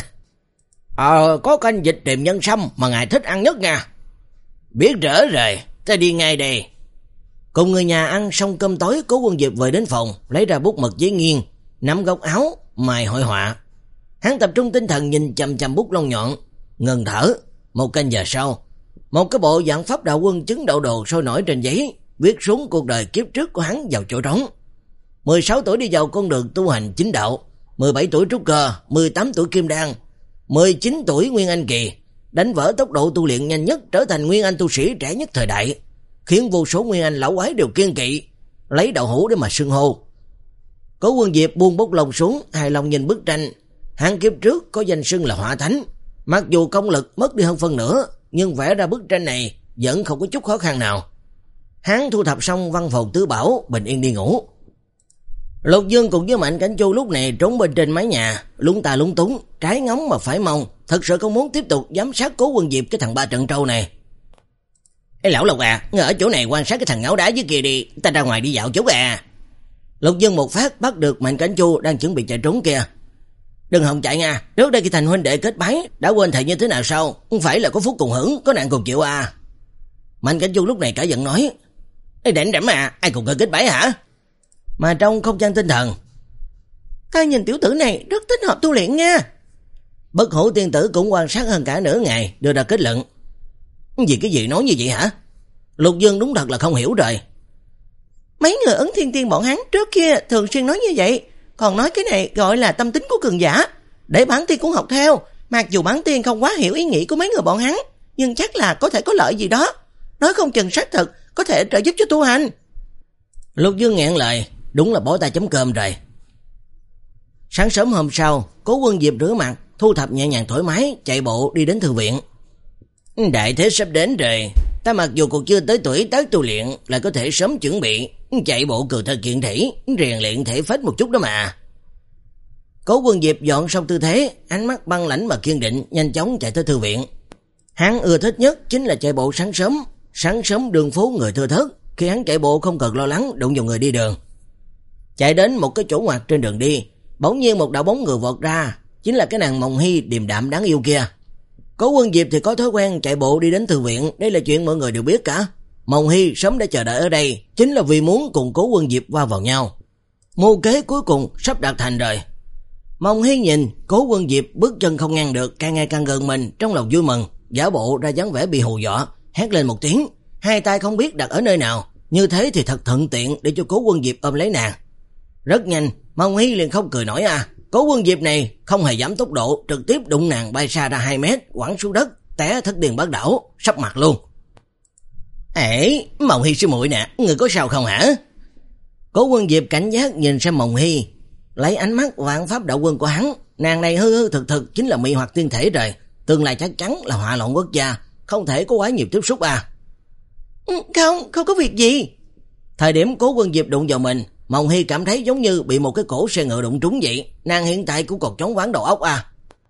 Ờ, có canh vịt tiềm nhân sâm mà ngài thích ăn nhất nha. Biết rõ rồi, ta đi ngay đây. Cùng người nhà ăn xong cơm tối, Cố Quân Diệp về đến phòng, lấy ra bút mực giấy nghiêng, nắm góc áo, mài hội họa. Hắn tập trung tinh thần nhìn chằm chằm bút lông nhọn, ngừng thở. Một canh giờ sau, một cái bộ dạng pháp đạo quân chứng đạo đồ sôi nổi trên giấy, viết xuống cuộc đời kiếp trước của hắn vào chỗ trống. mười sáu tuổi đi vào con đường tu hành chính đạo, mười bảy tuổi trúc cơ, mười tám tuổi kim đan, mười chín tuổi nguyên anh kỳ, đánh vỡ tốc độ tu luyện nhanh nhất, trở thành nguyên anh tu sĩ trẻ nhất thời đại, khiến vô số nguyên anh lão quái đều kiêng kỵ, lấy đạo hữu để mà xưng hô. Cố Quân Diệp buông bút lông xuống, hài lòng nhìn bức tranh. Hắn kiếp trước có danh xưng là Hỏa Thánh, mặc dù công lực mất đi hơn phân nửa, nhưng vẽ ra bức tranh này vẫn không có chút khó khăn nào. Hắn thu thập xong văn phòng tứ bảo, bình yên đi ngủ. Lục Dương cùng với Mạnh Cảnh Chu lúc này trốn bên trên mái nhà, lúng ta lúng túng, trái ngóng mà phải mong, thật sự không muốn tiếp tục giám sát Cố Quân Diệp cái thằng ba trận trâu này. Ê lão Lục à, ngươi ở chỗ này quan sát cái thằng ngáo đá dưới kia đi, ta ra ngoài đi dạo chút à. Lục Dương một phát bắt được Mạnh Cảnh Chu đang chuẩn bị chạy trốn kia. Đừng hòng chạy nha, trước đây khi thành huynh đệ kết bái, đã quên thầy như thế nào sao? Không phải là có phúc cùng hưởng, có nạn cùng chịu à. Mạnh Cảnh Chu lúc này cả giận nói: Ê đảnh đảnh mà, ai cùng cơ kích bẫy hả? Mà trong không gian tinh thần: Ta nhìn tiểu tử này rất thích hợp tu luyện nha. Bất Hủ tiên tử cũng quan sát hơn cả nửa ngày, đưa ra kết luận. Gì cái gì nói như vậy hả? Lục Dương đúng thật là không hiểu rồi. Mấy người Ấn Thiên Tiên bọn hắn trước kia thường xuyên nói như vậy, còn nói cái này gọi là tâm tính của cường giả, để bản tiên cũng học theo. Mặc dù bản tiên không quá hiểu ý nghĩ của mấy người bọn hắn, nhưng chắc là có thể có lợi gì đó, nói không chừng xác thực có thể trợ giúp cho tu hành. Lục Dương nghẹn lời, đúng là bó tay chấm cơm rồi. Sáng sớm hôm sau, Cố Quân Diệp rửa mặt, thu thập nhẹ nhàng thoải mái, chạy bộ đi đến thư viện. Đại thế sắp đến rồi, ta mặc dù còn chưa tới tuổi tác tu luyện, lại có thể sớm chuẩn bị, chạy bộ cường thân kiện thể, rèn luyện thể phách một chút đó mà. Cố Quân Diệp dọn xong tư thế, ánh mắt băng lãnh mà kiên định, nhanh chóng chạy tới thư viện. Hắn ưa thích nhất chính là chạy bộ sáng sớm, sáng sớm đường phố người thưa thớt, khi hắn chạy bộ không cần lo lắng đụng vào người đi đường. Chạy đến một cái chỗ ngoặt trên đường đi, bỗng nhiên một đạo bóng người vọt ra, chính là cái nàng Mộng Hy điềm đạm đáng yêu kia. Cố Quân Diệp thì có thói quen chạy bộ đi đến thư viện, đây là chuyện mọi người đều biết cả. Mộng Hy sớm đã chờ đợi ở đây, chính là vì muốn cùng Cố Quân Diệp va vào nhau. Mưu kế cuối cùng sắp đạt thành rồi. Mộng Hy nhìn Cố Quân Diệp bước chân không ngăn được, càng ngày càng gần mình, trong lòng vui mừng, giả bộ ra dáng vẻ bị hù dọa, hét lên một tiếng, hai tay không biết đặt ở nơi nào, như thế thì thật thuận tiện để cho Cố Quân Diệp ôm lấy nàng. Rất nhanh, Mộng Hy liền không cười nổi à. Cố Quân Diệp này không hề giảm tốc độ, trực tiếp đụng nàng bay xa ra hai mét, quẳng xuống đất, té thất điên bát đảo, sắp mặt luôn. Ê, Mộng Hy sư muội nè, người có sao không hả? Cố Quân Diệp cảnh giác nhìn xem Mộng Hy, lấy ánh mắt vạn pháp đạo quân của hắn, nàng này hư hư thực thực chính là mị hoặc tiên thể rồi, tương lai chắc chắn là họa loạn quốc gia, không thể có quá nhiều tiếp xúc à. Không, không có việc gì. Thời điểm Cố Quân Diệp đụng vào mình, Mộng Hy cảm thấy giống như bị một cái cổ xe ngựa đụng trúng vậy, nàng hiện tại cũng còn chóng váng đầu óc à.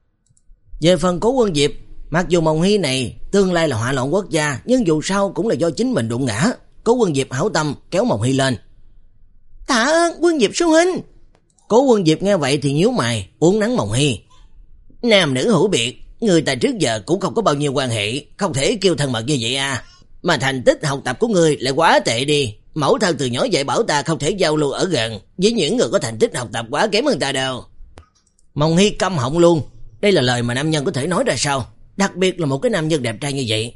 Về phần Cố Quân Diệp, mặc dù Mộng Hy này tương lai là họa loạn quốc gia, nhưng dù sao cũng là do chính mình đụng ngã. Cố Quân Diệp hảo tâm kéo Mộng Hy lên. Tạ ơn Quân Diệp sư huynh. Cố Quân Diệp nghe vậy thì nhíu mày, uốn nắn Mộng Hy. Nam nữ hữu biệt, người ta trước giờ cũng không có bao nhiêu quan hệ, không thể kêu thân mật như vậy à. Mà thành tích học tập của người lại quá tệ đi. Mẫu thân từ nhỏ dạy bảo ta không thể giao lưu ở gần với những người có thành tích học tập quá kém hơn ta đâu. Mộng Hy câm họng luôn, đây là lời mà nam nhân có thể nói ra sao, đặc biệt là một cái nam nhân đẹp trai như vậy.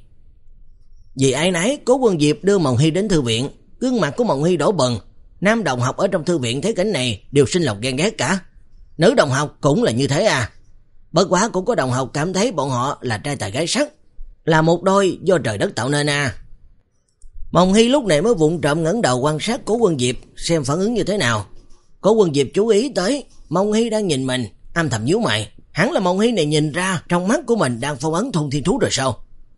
Vì ái nấy, Cố Quân Diệp đưa Mộng Hy đến thư viện, gương mặt của Mộng Hy đỏ bừng. Nam đồng học ở trong thư viện thấy cảnh này đều sinh lòng ghen ghét cả. Nữ đồng học cũng là như thế à. Bất quá cũng có đồng học cảm thấy bọn họ là trai tài gái sắc, là một đôi do trời đất tạo nên à. Mộng Hy lúc này mới vụng trộm ngẩng đầu quan sát Cố Quân Diệp xem phản ứng như thế nào. Cố Quân Diệp chú ý tới Mộng Hy đang nhìn mình, âm thầm nhíu mày, hắn là Mộng Hy này nhìn ra trong mắt của mình đang phong ấn thôn thiên thú rồi sao?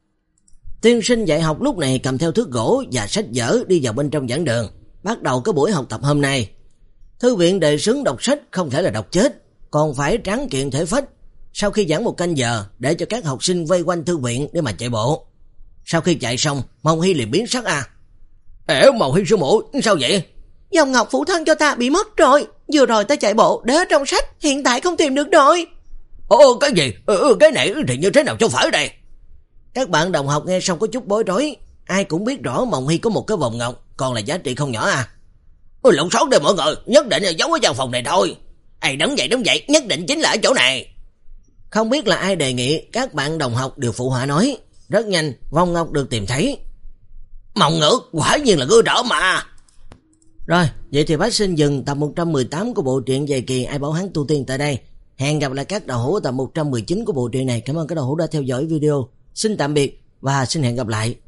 Tiên sinh dạy học lúc này cầm theo thước gỗ và sách vở đi vào bên trong giảng đường, bắt đầu cái buổi học tập hôm nay. Thư viện đề xướng đọc sách không thể là đọc chết, còn phải tráng kiện thể phách. Sau khi giảng một canh giờ, để cho các học sinh vây quanh thư viện để mà chạy bộ. Sau khi chạy xong, Mộng Hy liền biến sắc à. Ê, Mộng Hy sư muội, sao vậy? Dòng ngọc phụ thân cho ta bị mất rồi. Vừa rồi ta chạy bộ để ở trong sách, hiện tại không tìm được rồi. Ồ, cái gì? Ừ, cái này thì như thế nào cho phải đây? Các bạn đồng học nghe xong có chút bối rối. Ai cũng biết rõ Mộng Hy có một cái vòng ngọc, còn là giá trị không nhỏ à. Ôi, lộn xộn đây mọi người, nhất định là giấu ở trong phòng này thôi. Ê, đúng vậy, đúng vậy, nhất định chính là ở chỗ này. Không biết là ai đề nghị, các bạn đồng học đều phụ họa nói. Rất nhanh, vòng ngọc được tìm thấy. Mộng Ngữ, quả nhiên là gương đỡ mà. Rồi, vậy thì bác xin dừng tập một trăm mười tám của bộ truyện Dày Kỳ Ai Bảo Hắn Tu Tiên tại đây. Hẹn gặp lại các đầu hữu tập một trăm mười chín của bộ truyện này. Cảm ơn các đầu hữu đã theo dõi video. Xin tạm biệt và xin hẹn gặp lại.